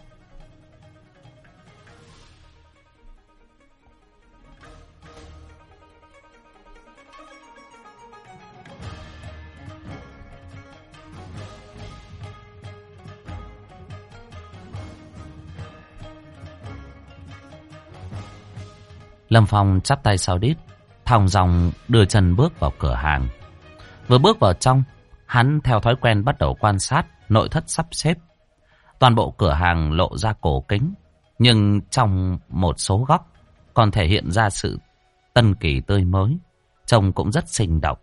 Lâm Phong chắp tay sau đít, thong dong đưa chân bước vào cửa hàng. Vừa bước vào trong, hắn theo thói quen bắt đầu quan sát nội thất sắp xếp. Toàn bộ cửa hàng lộ ra cổ kính, Nhưng trong một số góc còn thể hiện ra sự tân kỳ tươi mới, trông cũng rất sinh động.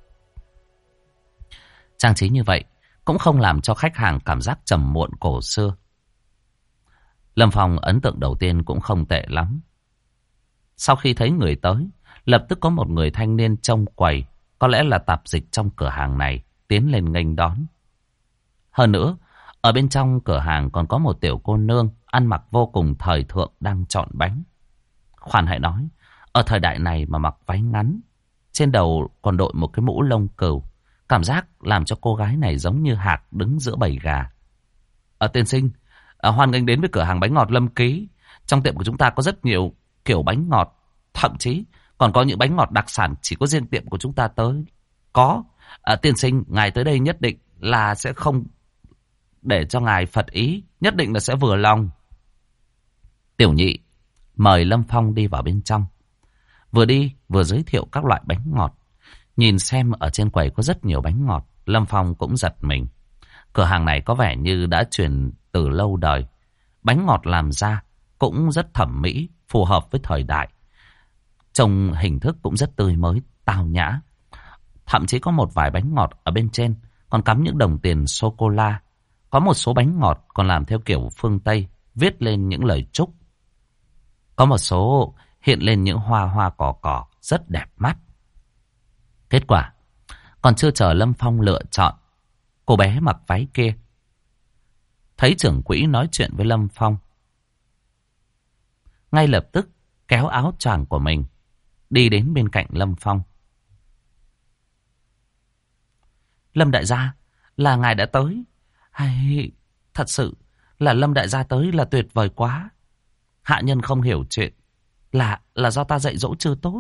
Trang trí như vậy cũng không làm cho khách hàng cảm giác trầm muộn cổ xưa. Lâm Phong ấn tượng đầu tiên cũng không tệ lắm. Sau khi thấy người tới, lập tức có một người thanh niên trông quầy, có lẽ là tạp dịch trong cửa hàng này, tiến lên nghênh đón. Hơn nữa, ở bên trong cửa hàng còn có một tiểu cô nương ăn mặc vô cùng thời thượng đang chọn bánh. Khoan hãy nói, ở thời đại này mà mặc váy ngắn, trên đầu còn đội một cái mũ lông cừu, cảm giác làm cho cô gái này giống như hạc đứng giữa bầy gà. Tiên sinh, hoan nghênh đến với cửa hàng bánh ngọt Lâm Ký. Trong tiệm của chúng ta có rất nhiều kiểu bánh ngọt, thậm chí còn có những bánh ngọt đặc sản chỉ có riêng tiệm của chúng ta tới. Có, tiên sinh, ngài tới đây nhất định là sẽ không để cho ngài phật ý, nhất định là sẽ vừa lòng. Tiểu nhị mời Lâm Phong đi vào bên trong. Vừa đi vừa giới thiệu các loại bánh ngọt. Nhìn xem ở trên quầy có rất nhiều bánh ngọt, Lâm Phong cũng giật mình. Cửa hàng này có vẻ như đã truyền từ lâu đời. Bánh ngọt làm ra cũng rất thẩm mỹ, phù hợp với thời đại. Trông hình thức cũng rất tươi mới, tao nhã. Thậm chí có một vài bánh ngọt ở bên trên còn cắm những đồng tiền sô-cô-la. Có một số bánh ngọt còn làm theo kiểu phương Tây, viết lên những lời chúc. Có một số hiện lên những hoa cỏ rất đẹp mắt. Kết quả, còn chưa chờ Lâm Phong lựa chọn, cô bé mặc váy kia thấy trưởng quỹ nói chuyện với Lâm Phong, ngay lập tức kéo áo choàng của mình đi đến bên cạnh Lâm Phong. Lâm đại gia, là ngài đã tới. Hay thật sự là Lâm đại gia tới là tuyệt vời quá. Hạ nhân không hiểu chuyện, là do ta dạy dỗ chưa tốt.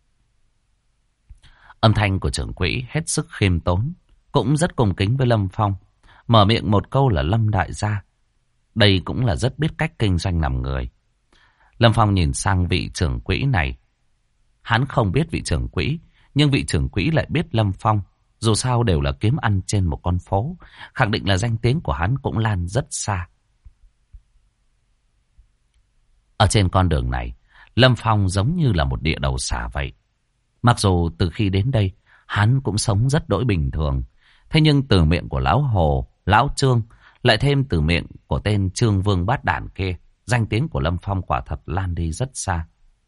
Âm thanh của trưởng quỹ hết sức khiêm tốn, cũng rất cung kính với Lâm Phong. Mở miệng một câu là Lâm đại gia. Đây cũng là rất biết cách kinh doanh làm người. Lâm Phong nhìn sang vị trưởng quỹ này. Hắn không biết vị trưởng quỹ, nhưng vị trưởng quỹ lại biết Lâm Phong. Dù sao đều là kiếm ăn trên một con phố, khẳng định là danh tiếng của hắn cũng lan rất xa. Ở trên con đường này, Lâm Phong giống như là một địa đầu xả vậy. Mặc dù từ khi đến đây, hắn cũng sống rất đỗi bình thường. Thế nhưng từ miệng của lão Hồ, lão Trương, lại thêm từ miệng của tên Trương Vương Bát Đản kia, danh tiếng của Lâm Phong quả thật lan đi rất xa.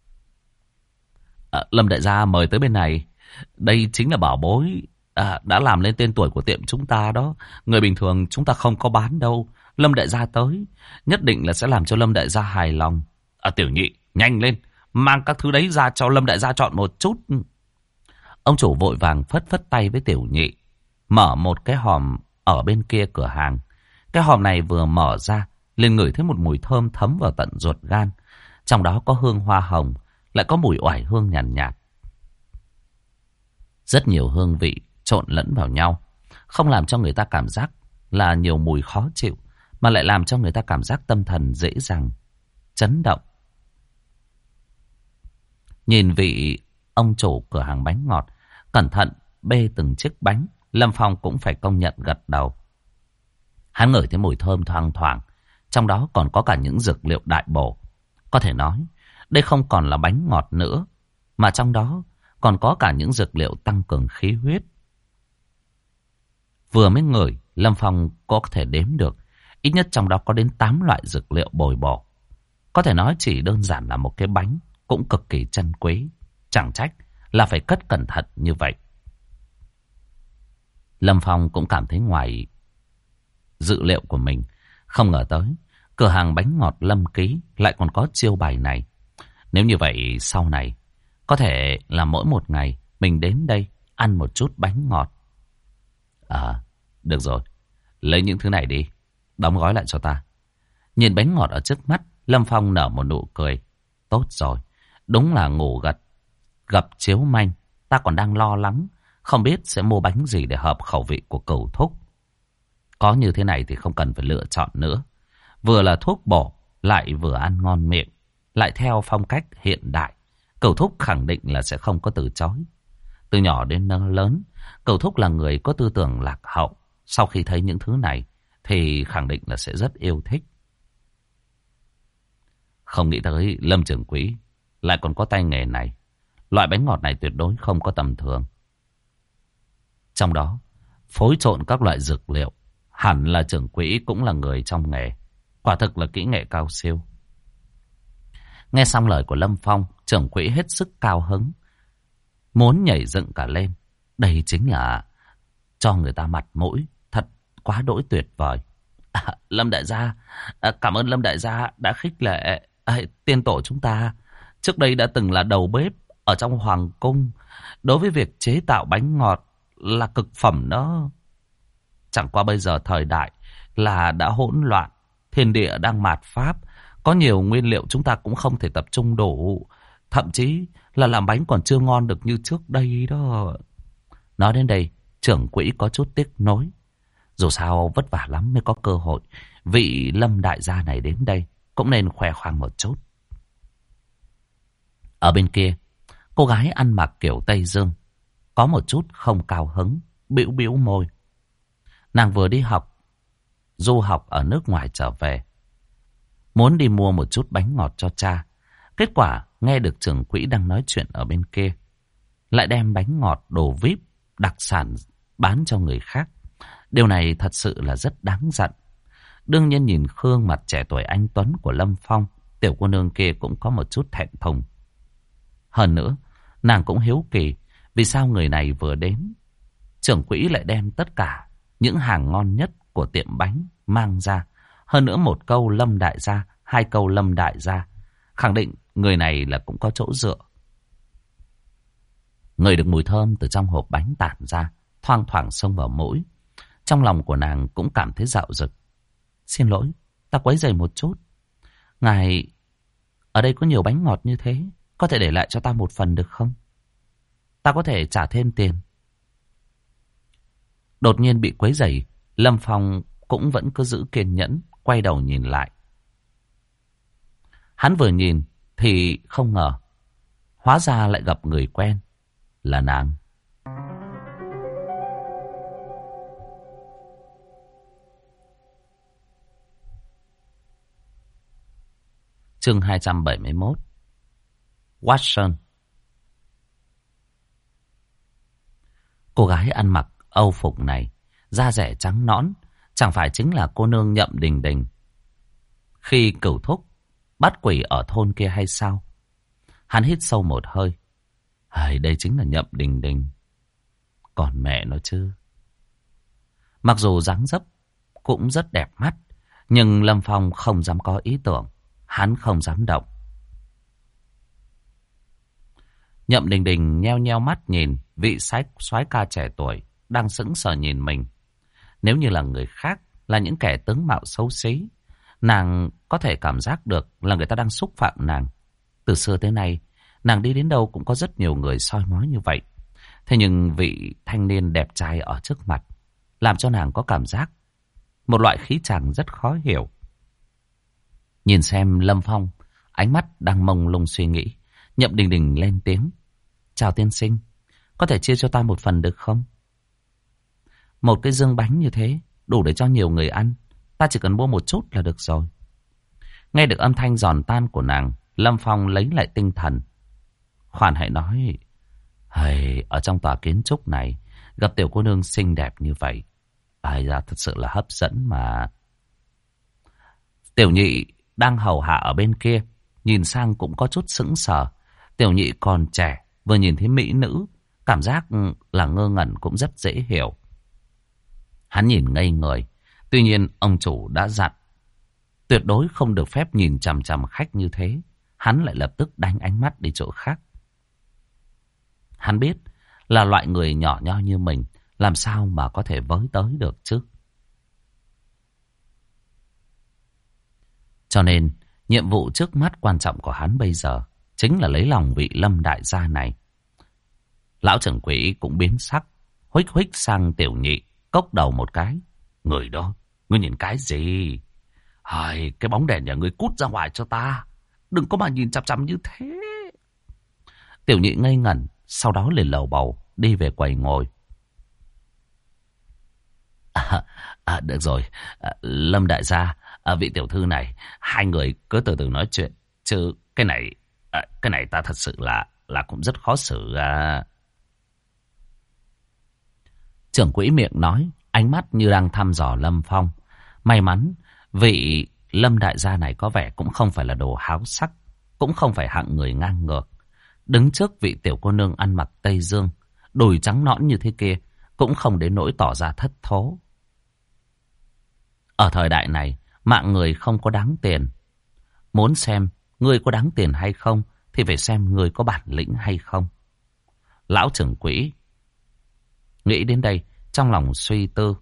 Lâm đại gia mời tới bên này. Đây chính là bảo bối đã làm lên tên tuổi của tiệm chúng ta đó. Người bình thường chúng ta không có bán đâu. Lâm đại gia tới, nhất định là sẽ làm cho Lâm đại gia hài lòng. Tiểu nhị, nhanh lên, mang các thứ đấy ra cho Lâm đại gia chọn một chút. Ông chủ vội vàng phất phất tay với tiểu nhị, mở một cái hòm ở bên kia cửa hàng. Cái hòm này vừa mở ra, liền ngửi thấy một mùi thơm thấm vào tận ruột gan. Trong đó có hương hoa hồng, lại có mùi oải hương nhàn nhạt. Rất nhiều hương vị trộn lẫn vào nhau, không làm cho người ta cảm giác là nhiều mùi khó chịu, mà lại làm cho người ta cảm giác tâm thần dễ dàng chấn động. Nhìn vị ông chủ cửa hàng bánh ngọt cẩn thận bê từng chiếc bánh, Lâm Phong cũng phải công nhận gật đầu. Hắn ngửi thấy mùi thơm thoang thoảng, trong đó còn có cả những dược liệu đại bổ. Có thể nói, đây không còn là bánh ngọt nữa, mà trong đó còn có cả những dược liệu tăng cường khí huyết. Vừa mới ngửi, Lâm Phong có thể đếm được, ít nhất trong đó có đến 8 loại dược liệu bồi bổ. Có thể nói chỉ đơn giản là một cái bánh cũng cực kỳ chân quý, chẳng trách là phải cất cẩn thận như vậy. Lâm Phong cũng cảm thấy ngoài dự liệu của mình, không ngờ tới cửa hàng bánh ngọt Lâm Ký lại còn có chiêu bài này. Nếu như vậy sau này, có thể là mỗi một ngày mình đến đây ăn một chút bánh ngọt. Được rồi, lấy những thứ này đi, đóng gói lại cho ta. Nhìn bánh ngọt ở trước mắt, Lâm Phong nở một nụ cười. Tốt rồi, đúng là ngủ gặp chiếu manh. Ta còn đang lo lắng, không biết sẽ mua bánh gì để hợp khẩu vị của cửu thúc. Có như thế này thì không cần phải lựa chọn nữa. Vừa là thuốc bổ, lại vừa ăn ngon miệng, lại theo phong cách hiện đại. Cửu thúc khẳng định là sẽ không có từ chối. Từ nhỏ đến lớn, Cửu thúc là người có tư tưởng lạc hậu. Sau khi thấy những thứ này thì khẳng định là sẽ rất yêu thích. Không nghĩ tới Lâm trưởng quỹ lại còn có tay nghề này. Loại bánh ngọt này tuyệt đối không có tầm thường. Trong đó phối trộn các loại dược liệu, hẳn là trưởng quỹ cũng là người trong nghề. Quả thực là kỹ nghệ cao siêu. Nghe xong lời của Lâm Phong, trưởng quỹ hết sức cao hứng, muốn nhảy dựng cả lên. Đây chính là cho người ta mặt mũi, thật quá đỗi tuyệt vời. Lâm đại gia, cảm ơn Lâm đại gia đã khích lệ. Tiên tổ chúng ta trước đây đã từng là đầu bếp ở trong hoàng cung. Đối với việc chế tạo bánh ngọt là cực phẩm đó. Chẳng qua bây giờ thời đại là đã hỗn loạn, thiên địa đang mạt pháp, có nhiều nguyên liệu chúng ta cũng không thể tập trung đủ, thậm chí là làm bánh còn chưa ngon được như trước đây đó. Nói đến đây, trưởng quỹ có chút tiếc nối. Dù sao vất vả lắm mới có cơ hội, vị Lâm đại gia này đến đây cũng nên khoe khoang một chút. Ở bên kia, cô gái ăn mặc kiểu Tây Dương có một chút không cao hứng, bĩu bĩu môi. Nàng vừa đi học, du học ở nước ngoài trở về, muốn đi mua một chút bánh ngọt cho cha. Kết quả nghe được trưởng quỹ đang nói chuyện ở bên kia, lại đem bánh ngọt đồ VIP đặc sản bán cho người khác. Điều này thật sự là rất đáng giận. Đương nhiên nhìn gương mặt trẻ tuổi anh tuấn của Lâm Phong, tiểu cô nương kia cũng có một chút thẹn thùng. Hơn nữa, nàng cũng hiếu kỳ vì sao người này vừa đến, trưởng quỹ lại đem tất cả những hàng ngon nhất của tiệm bánh mang ra. Hơn nữa một câu Lâm đại gia, hai câu Lâm đại gia, khẳng định người này là cũng có chỗ dựa. Ngửi được mùi thơm từ trong hộp bánh tản ra, thoang thoảng xông vào mũi. Trong lòng của nàng cũng cảm thấy dạo dực. Xin lỗi, ta quấy rầy một chút. Ngài, ở đây có nhiều bánh ngọt như thế, có thể để lại cho ta một phần được không? Ta có thể trả thêm tiền. Đột nhiên bị quấy rầy, Lâm Phong cũng vẫn cứ giữ kiên nhẫn, quay đầu nhìn lại. Hắn vừa nhìn thì không ngờ, hóa ra lại gặp người quen, là nàng. Chương 271. Watson. Cô gái ăn mặc âu phục này, da rẻ trắng nõn, chẳng phải chính là cô nương Nhậm Đình Đình khi cửu thúc bắt quỷ ở thôn kia hay sao? Hắn hít sâu một hơi. Đây chính là Nhậm Đình Đình. Còn mẹ nó chứ. Mặc dù dáng dấp cũng rất đẹp mắt, nhưng Lâm Phong không dám có ý tưởng. Hắn không dám động. Nhậm Đình Đình nheo nheo mắt nhìn vị soái ca trẻ tuổi đang sững sờ nhìn mình. Nếu như là người khác, là những kẻ tướng mạo xấu xí, nàng có thể cảm giác được là người ta đang xúc phạm nàng. Từ xưa tới nay, nàng đi đến đâu cũng có rất nhiều người soi mói như vậy. Thế nhưng vị thanh niên đẹp trai ở trước mặt làm cho nàng có cảm giác một loại khí chàng rất khó hiểu. Nhìn xem Lâm Phong, ánh mắt đang mông lung suy nghĩ, Nhậm Đình Đình lên tiếng. Chào tiên sinh, có thể chia cho ta một phần được không? Một cái dương bánh như thế, đủ để cho nhiều người ăn. Ta chỉ cần mua một chút là được rồi. Nghe được âm thanh giòn tan của nàng, Lâm Phong lấy lại tinh thần. Khoan hãy nói, ở trong tòa kiến trúc này, gặp tiểu cô nương xinh đẹp như vậy, ra thật sự là hấp dẫn mà. Tiểu nhị đang hầu hạ ở bên kia, nhìn sang cũng có chút sững sờ. Tiểu nhị còn trẻ, vừa nhìn thấy mỹ nữ, cảm giác là ngơ ngẩn cũng rất dễ hiểu. Hắn nhìn ngây người. Tuy nhiên ông chủ đã dặn, tuyệt đối không được phép nhìn chằm chằm khách như thế. Hắn lại lập tức đánh ánh mắt đi chỗ khác. Hắn biết là loại người nhỏ nho như mình, làm sao mà có thể với tới được chứ. Cho nên, nhiệm vụ trước mắt quan trọng của hắn bây giờ chính là lấy lòng vị Lâm đại gia này. Lão trưởng quỹ cũng biến sắc, huých huých sang tiểu nhị, cốc đầu một cái. Người đó, ngươi nhìn cái gì? Cái bóng đèn nhà ngươi cút ra ngoài cho ta. Đừng có mà nhìn chằm chằm như thế. Tiểu nhị ngây ngẩn, sau đó liền lầu bầu, đi về quầy ngồi. Được rồi, Lâm đại gia, vị tiểu thư này, hai người cứ từ từ nói chuyện. Chứ cái này ta thật sự là cũng rất khó xử à. Trưởng quỹ miệng nói, ánh mắt như đang thăm dò Lâm Phong. May mắn, vị Lâm đại gia này có vẻ cũng không phải là đồ háo sắc, cũng không phải hạng người ngang ngược. Đứng trước vị tiểu cô nương ăn mặc Tây Dương, đùi trắng nõn như thế kia, cũng không đến nỗi tỏ ra thất thố. Ở thời đại này, mạng người không có đáng tiền. Muốn xem người có đáng tiền hay không, thì phải xem người có bản lĩnh hay không. Lão trưởng quỹ nghĩ đến đây, trong lòng suy tư.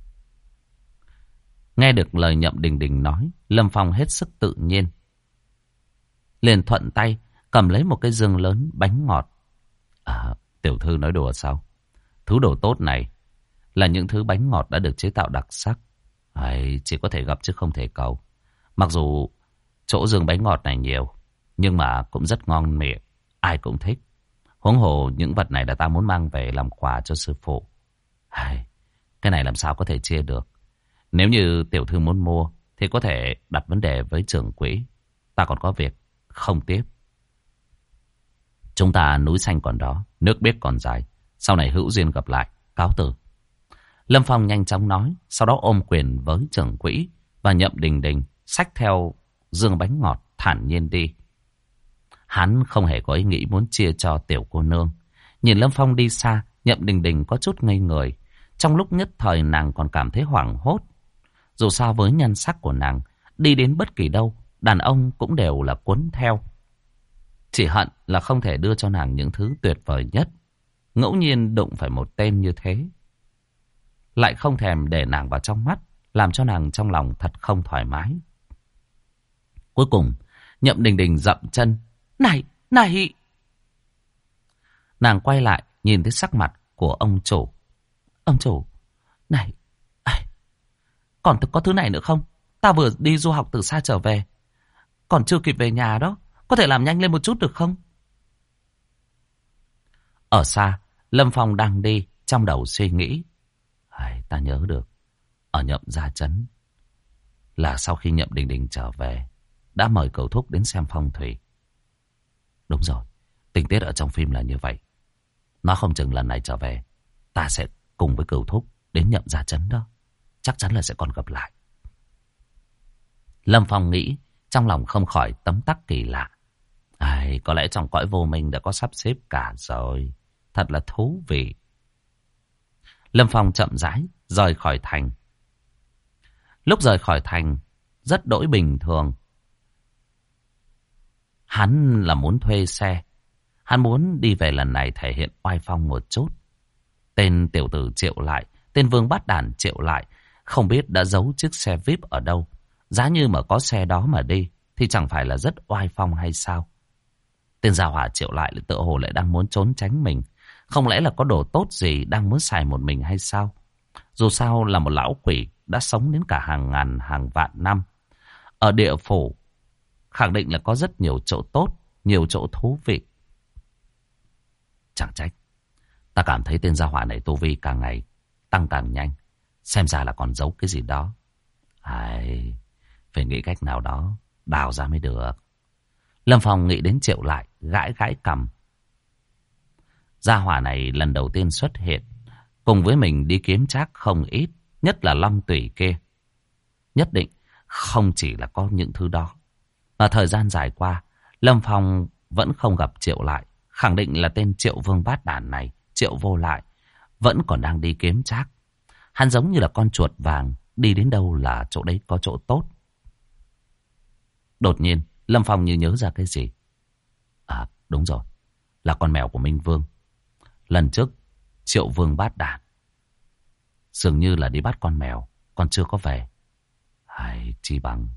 Nghe được lời Nhậm Đình Đình nói, Lâm Phong hết sức tự nhiên. Liền thuận tay, cầm lấy một cái dương lớn bánh ngọt. Tiểu thư nói đùa sao? Thứ đồ tốt này là những thứ bánh ngọt đã được chế tạo đặc sắc. Chỉ có thể gặp chứ không thể cầu. Mặc dù chỗ dương bánh ngọt này nhiều, nhưng mà cũng rất ngon miệng, ai cũng thích. Huống hồ những vật này là ta muốn mang về làm quà cho sư phụ. Cái này làm sao có thể chia được. Nếu như tiểu thư muốn mua thì có thể đặt vấn đề với trưởng quỹ. Ta còn có việc, không tiếp. Chúng ta núi xanh còn đó, nước biếc còn dài. Sau này hữu duyên gặp lại, cáo từ. Lâm Phong nhanh chóng nói, sau đó ôm quyền với trưởng quỹ và Nhậm Đình Đình, xách theo dương bánh ngọt thản nhiên đi. Hắn không hề có ý nghĩ muốn chia cho tiểu cô nương. Nhìn Lâm Phong đi xa, Nhậm Đình Đình có chút ngây người. Trong lúc nhất thời nàng còn cảm thấy hoảng hốt. Dù sao với nhan sắc của nàng, đi đến bất kỳ đâu, đàn ông cũng đều là cuốn theo. Chỉ hận là không thể đưa cho nàng những thứ tuyệt vời nhất. Ngẫu nhiên đụng phải một tên như thế, lại không thèm để nàng vào trong mắt, làm cho nàng trong lòng thật không thoải mái. Cuối cùng, Nhậm Đình Đình dậm chân. Này! Nàng quay lại, nhìn thấy sắc mặt của ông chủ. Ông chủ, này, còn có thứ này nữa không? Ta vừa đi du học từ xa trở về, còn chưa kịp về nhà đó. Có thể làm nhanh lên một chút được không? Ở xa, Lâm Phong đang đi, trong đầu suy nghĩ. Ta nhớ được, ở Nhậm Gia Trấn, là sau khi Nhậm Đình Đình trở về, đã mời cậu thúc đến xem phong thủy. Đúng rồi, tình tiết ở trong phim là như vậy. Nó không chừng lần này trở về, ta sẽ cùng với cậu thúc đến Nhậm Gia Trấn đó. Chắc chắn là sẽ còn gặp lại. Lâm Phong nghĩ, trong lòng không khỏi tấm tắc kỳ lạ. Có lẽ trong cõi vô minh đã có sắp xếp cả rồi. Thật là thú vị. Lâm Phong chậm rãi rời khỏi thành. Lúc rời khỏi thành, rất đỗi bình thường. Hắn là muốn thuê xe. Hắn muốn đi về lần này thể hiện oai phong một chút. Tên tiểu tử Triệu Lại, tên vương bát đàn Triệu Lại, không biết đã giấu chiếc xe VIP ở đâu. Giá như mà có xe đó mà đi, thì chẳng phải là rất oai phong hay sao? Tên gia hỏa Triệu Lại tựa hồ lại đang muốn trốn tránh mình. Không lẽ là có đồ tốt gì đang muốn xài một mình hay sao? Dù sao là một lão quỷ đã sống đến cả hàng ngàn hàng vạn năm. Ở địa phủ, khẳng định là có rất nhiều chỗ tốt, nhiều chỗ thú vị. Chẳng trách, ta cảm thấy tên gia hỏa này tu vi càng ngày tăng càng nhanh. Xem ra là còn giấu cái gì đó. Phải nghĩ cách nào đó đào ra mới được. Lâm Phong nghĩ đến Triệu Lại, gãi gãi cằm. Gia hỏa này lần đầu tiên xuất hiện, cùng với mình đi kiếm trác không ít, nhất là long tủy kia. Nhất định không chỉ là có những thứ đó. Mà thời gian dài qua, Lâm Phong vẫn không gặp Triệu Lại. Khẳng định là tên Triệu Vương bát đàn này, Triệu Vô Lại, vẫn còn đang đi kiếm trác. Hắn giống như là con chuột vàng, đi đến đâu là chỗ đấy có chỗ tốt. Đột nhiên, Lâm Phong như nhớ ra cái gì. Đúng rồi, là con mèo của Minh Vương. Lần trước, Triệu Vương bát đàn dường như là đi bắt con mèo, còn chưa có về. Chi bằng.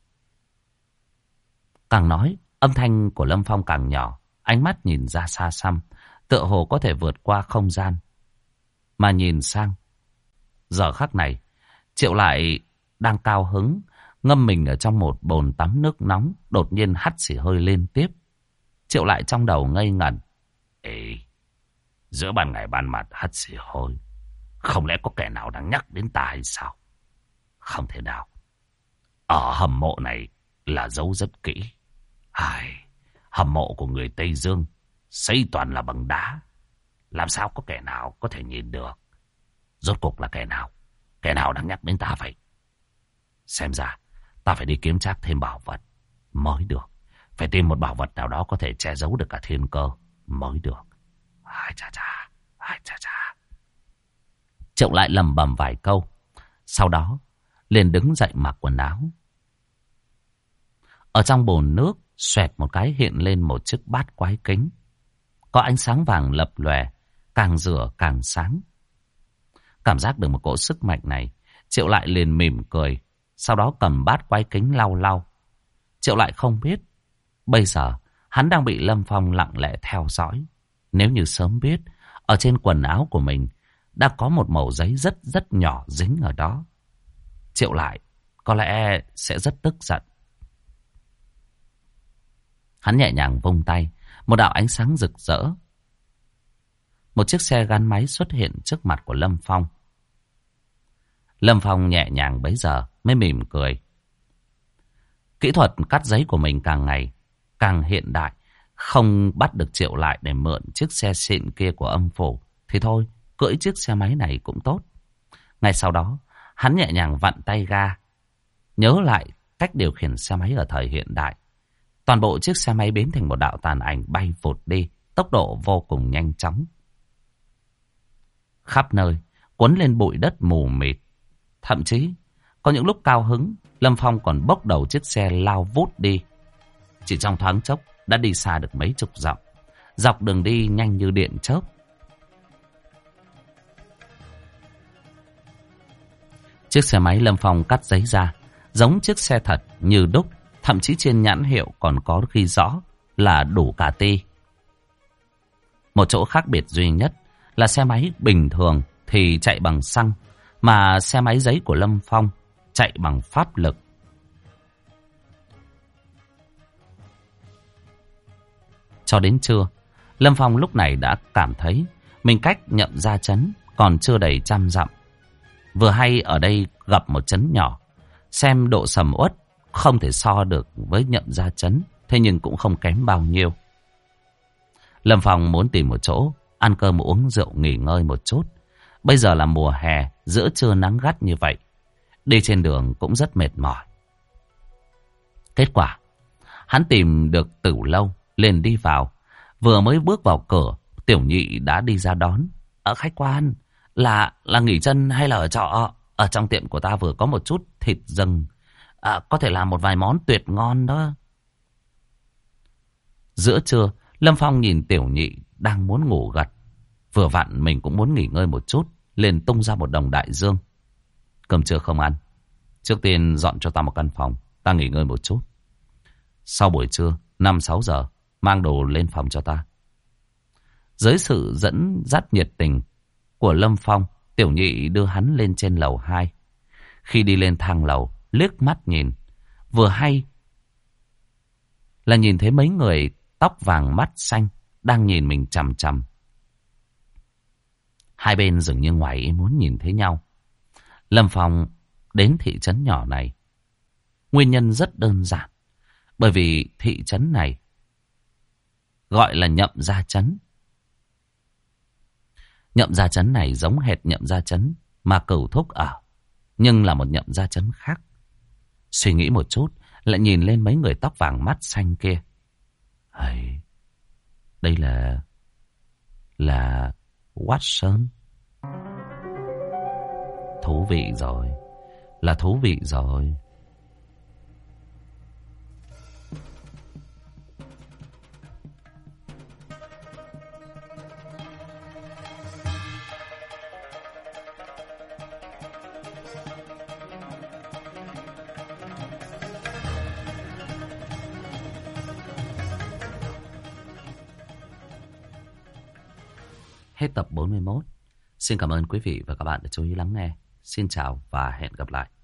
Càng nói, âm thanh của Lâm Phong càng nhỏ, ánh mắt nhìn ra xa xăm, tựa hồ có thể vượt qua không gian. Mà nhìn sang, giờ khắc này, Triệu Lại đang cao hứng, ngâm mình ở trong một bồn tắm nước nóng, đột nhiên hắt xì hơi liên tiếp. Triệu Lại trong đầu ngây ngẩn. Giữa ban ngày ban mặt hắt xì hơi, không lẽ có kẻ nào đang nhắc đến ta hay sao? Không thể nào. Ở hầm mộ này là giấu rất kỹ. Ai, hầm mộ của người Tây Dương xây toàn là bằng đá. Làm sao có kẻ nào có thể nhìn được? Rốt cuộc là kẻ nào? Kẻ nào đang nhắc đến ta vậy? Xem ra ta phải đi kiếm trác thêm bảo vật mới được. Phải tìm một bảo vật nào đó có thể che giấu được cả thiên cơ mới được. Ai cha cha, ai cha cha. Triệu lại lẩm bẩm vài câu. Sau đó liền đứng dậy mặc quần áo. Ở trong bồn nước xoẹt một cái hiện lên một chiếc bát quái kính. Có ánh sáng vàng lập lòe, càng rửa càng sáng. Cảm giác được một cỗ sức mạnh này, Triệu lại liền mỉm cười. Sau đó cầm bát quái kính lau lau. Triệu lại không biết bây giờ hắn đang bị Lâm Phong lặng lẽ theo dõi. Nếu như sớm biết, ở trên quần áo của mình đã có một mẩu giấy rất rất nhỏ dính ở đó, Triệu lại có lẽ sẽ rất tức giận. Hắn nhẹ nhàng vung tay, một đạo ánh sáng rực rỡ. Một chiếc xe gắn máy xuất hiện trước mặt của Lâm Phong. Lâm Phong nhẹ nhàng bấy giờ mới mỉm cười. Kỹ thuật cắt giấy của mình càng ngày càng hiện đại. Không bắt được Triệu lại để mượn chiếc xe xịn kia của âm phủ thì thôi, cưỡi chiếc xe máy này cũng tốt. Ngay sau đó, hắn nhẹ nhàng vặn tay ga. Nhớ lại cách điều khiển xe máy ở thời hiện đại. Toàn bộ chiếc xe máy biến thành một đạo tàn ảnh bay vụt đi, tốc độ vô cùng nhanh chóng. Khắp nơi cuốn lên bụi đất mù mịt. Thậm chí có những lúc cao hứng, Lâm Phong còn bốc đầu chiếc xe lao vút đi. Chỉ trong thoáng chốc đã đi xa được mấy chục dặm. Dọc đường đi nhanh như điện chớp. Chiếc xe máy Lâm Phong cắt giấy ra giống chiếc xe thật như đúc. Thậm chí trên nhãn hiệu còn có ghi rõ là đủ cả ti. Một chỗ khác biệt duy nhất là xe máy bình thường thì chạy bằng xăng, mà xe máy giấy của Lâm Phong chạy bằng pháp lực. Cho đến trưa, Lâm Phong lúc này đã cảm thấy mình cách Nhậm Gia Trấn còn chưa đầy 100 dặm. Vừa hay ở đây gặp một trấn nhỏ, xem độ sầm uất không thể so được với Nhậm Gia Trấn, thế nhưng cũng không kém bao nhiêu. Lâm Phong muốn tìm một chỗ ăn cơm uống rượu nghỉ ngơi một chút. Bây giờ là mùa hè, giữa trưa nắng gắt như vậy, đi trên đường cũng rất mệt mỏi. Kết quả, hắn tìm được Tử Lâu, liền đi vào. Vừa mới bước vào cửa, Tiểu Nhị đã đi ra đón. Khách quan, là nghỉ chân hay là ở trọ? Ở trong tiệm của ta vừa có một chút thịt rừng, có thể làm một vài món tuyệt ngon đó. Giữa trưa, Lâm Phong nhìn Tiểu Nhị đang muốn ngủ gật. Vừa vặn mình cũng muốn nghỉ ngơi một chút, liền tung ra một đồng đại dương. Cơm trưa không ăn, trước tiên dọn cho ta một căn phòng, ta nghỉ ngơi một chút. Sau buổi trưa 5-6 giờ mang đồ lên phòng cho ta. Dưới sự dẫn dắt nhiệt tình của Lâm Phong, Tiểu Nhị đưa hắn lên trên lầu 2. Khi đi lên thang lầu, liếc mắt nhìn, vừa hay là nhìn thấy mấy người tóc vàng mắt xanh đang nhìn mình chằm chằm. Hai bên dường như ngoài ý muốn nhìn thấy nhau. Lâm Phong đến thị trấn nhỏ này, nguyên nhân rất đơn giản. Bởi vì thị trấn này gọi là Nhậm Gia Trấn. Nhậm Gia Trấn này giống hệt Nhậm Gia Trấn mà Cửu Thúc ở, nhưng là một Nhậm Gia Trấn khác. Suy nghĩ một chút, lại nhìn lên mấy người tóc vàng mắt xanh kia. Đây là Watson. Thú vị rồi, là thú vị rồi. Hết tập 41. Xin cảm ơn quý vị và các bạn đã chú ý lắng nghe. Xin chào và hẹn gặp lại.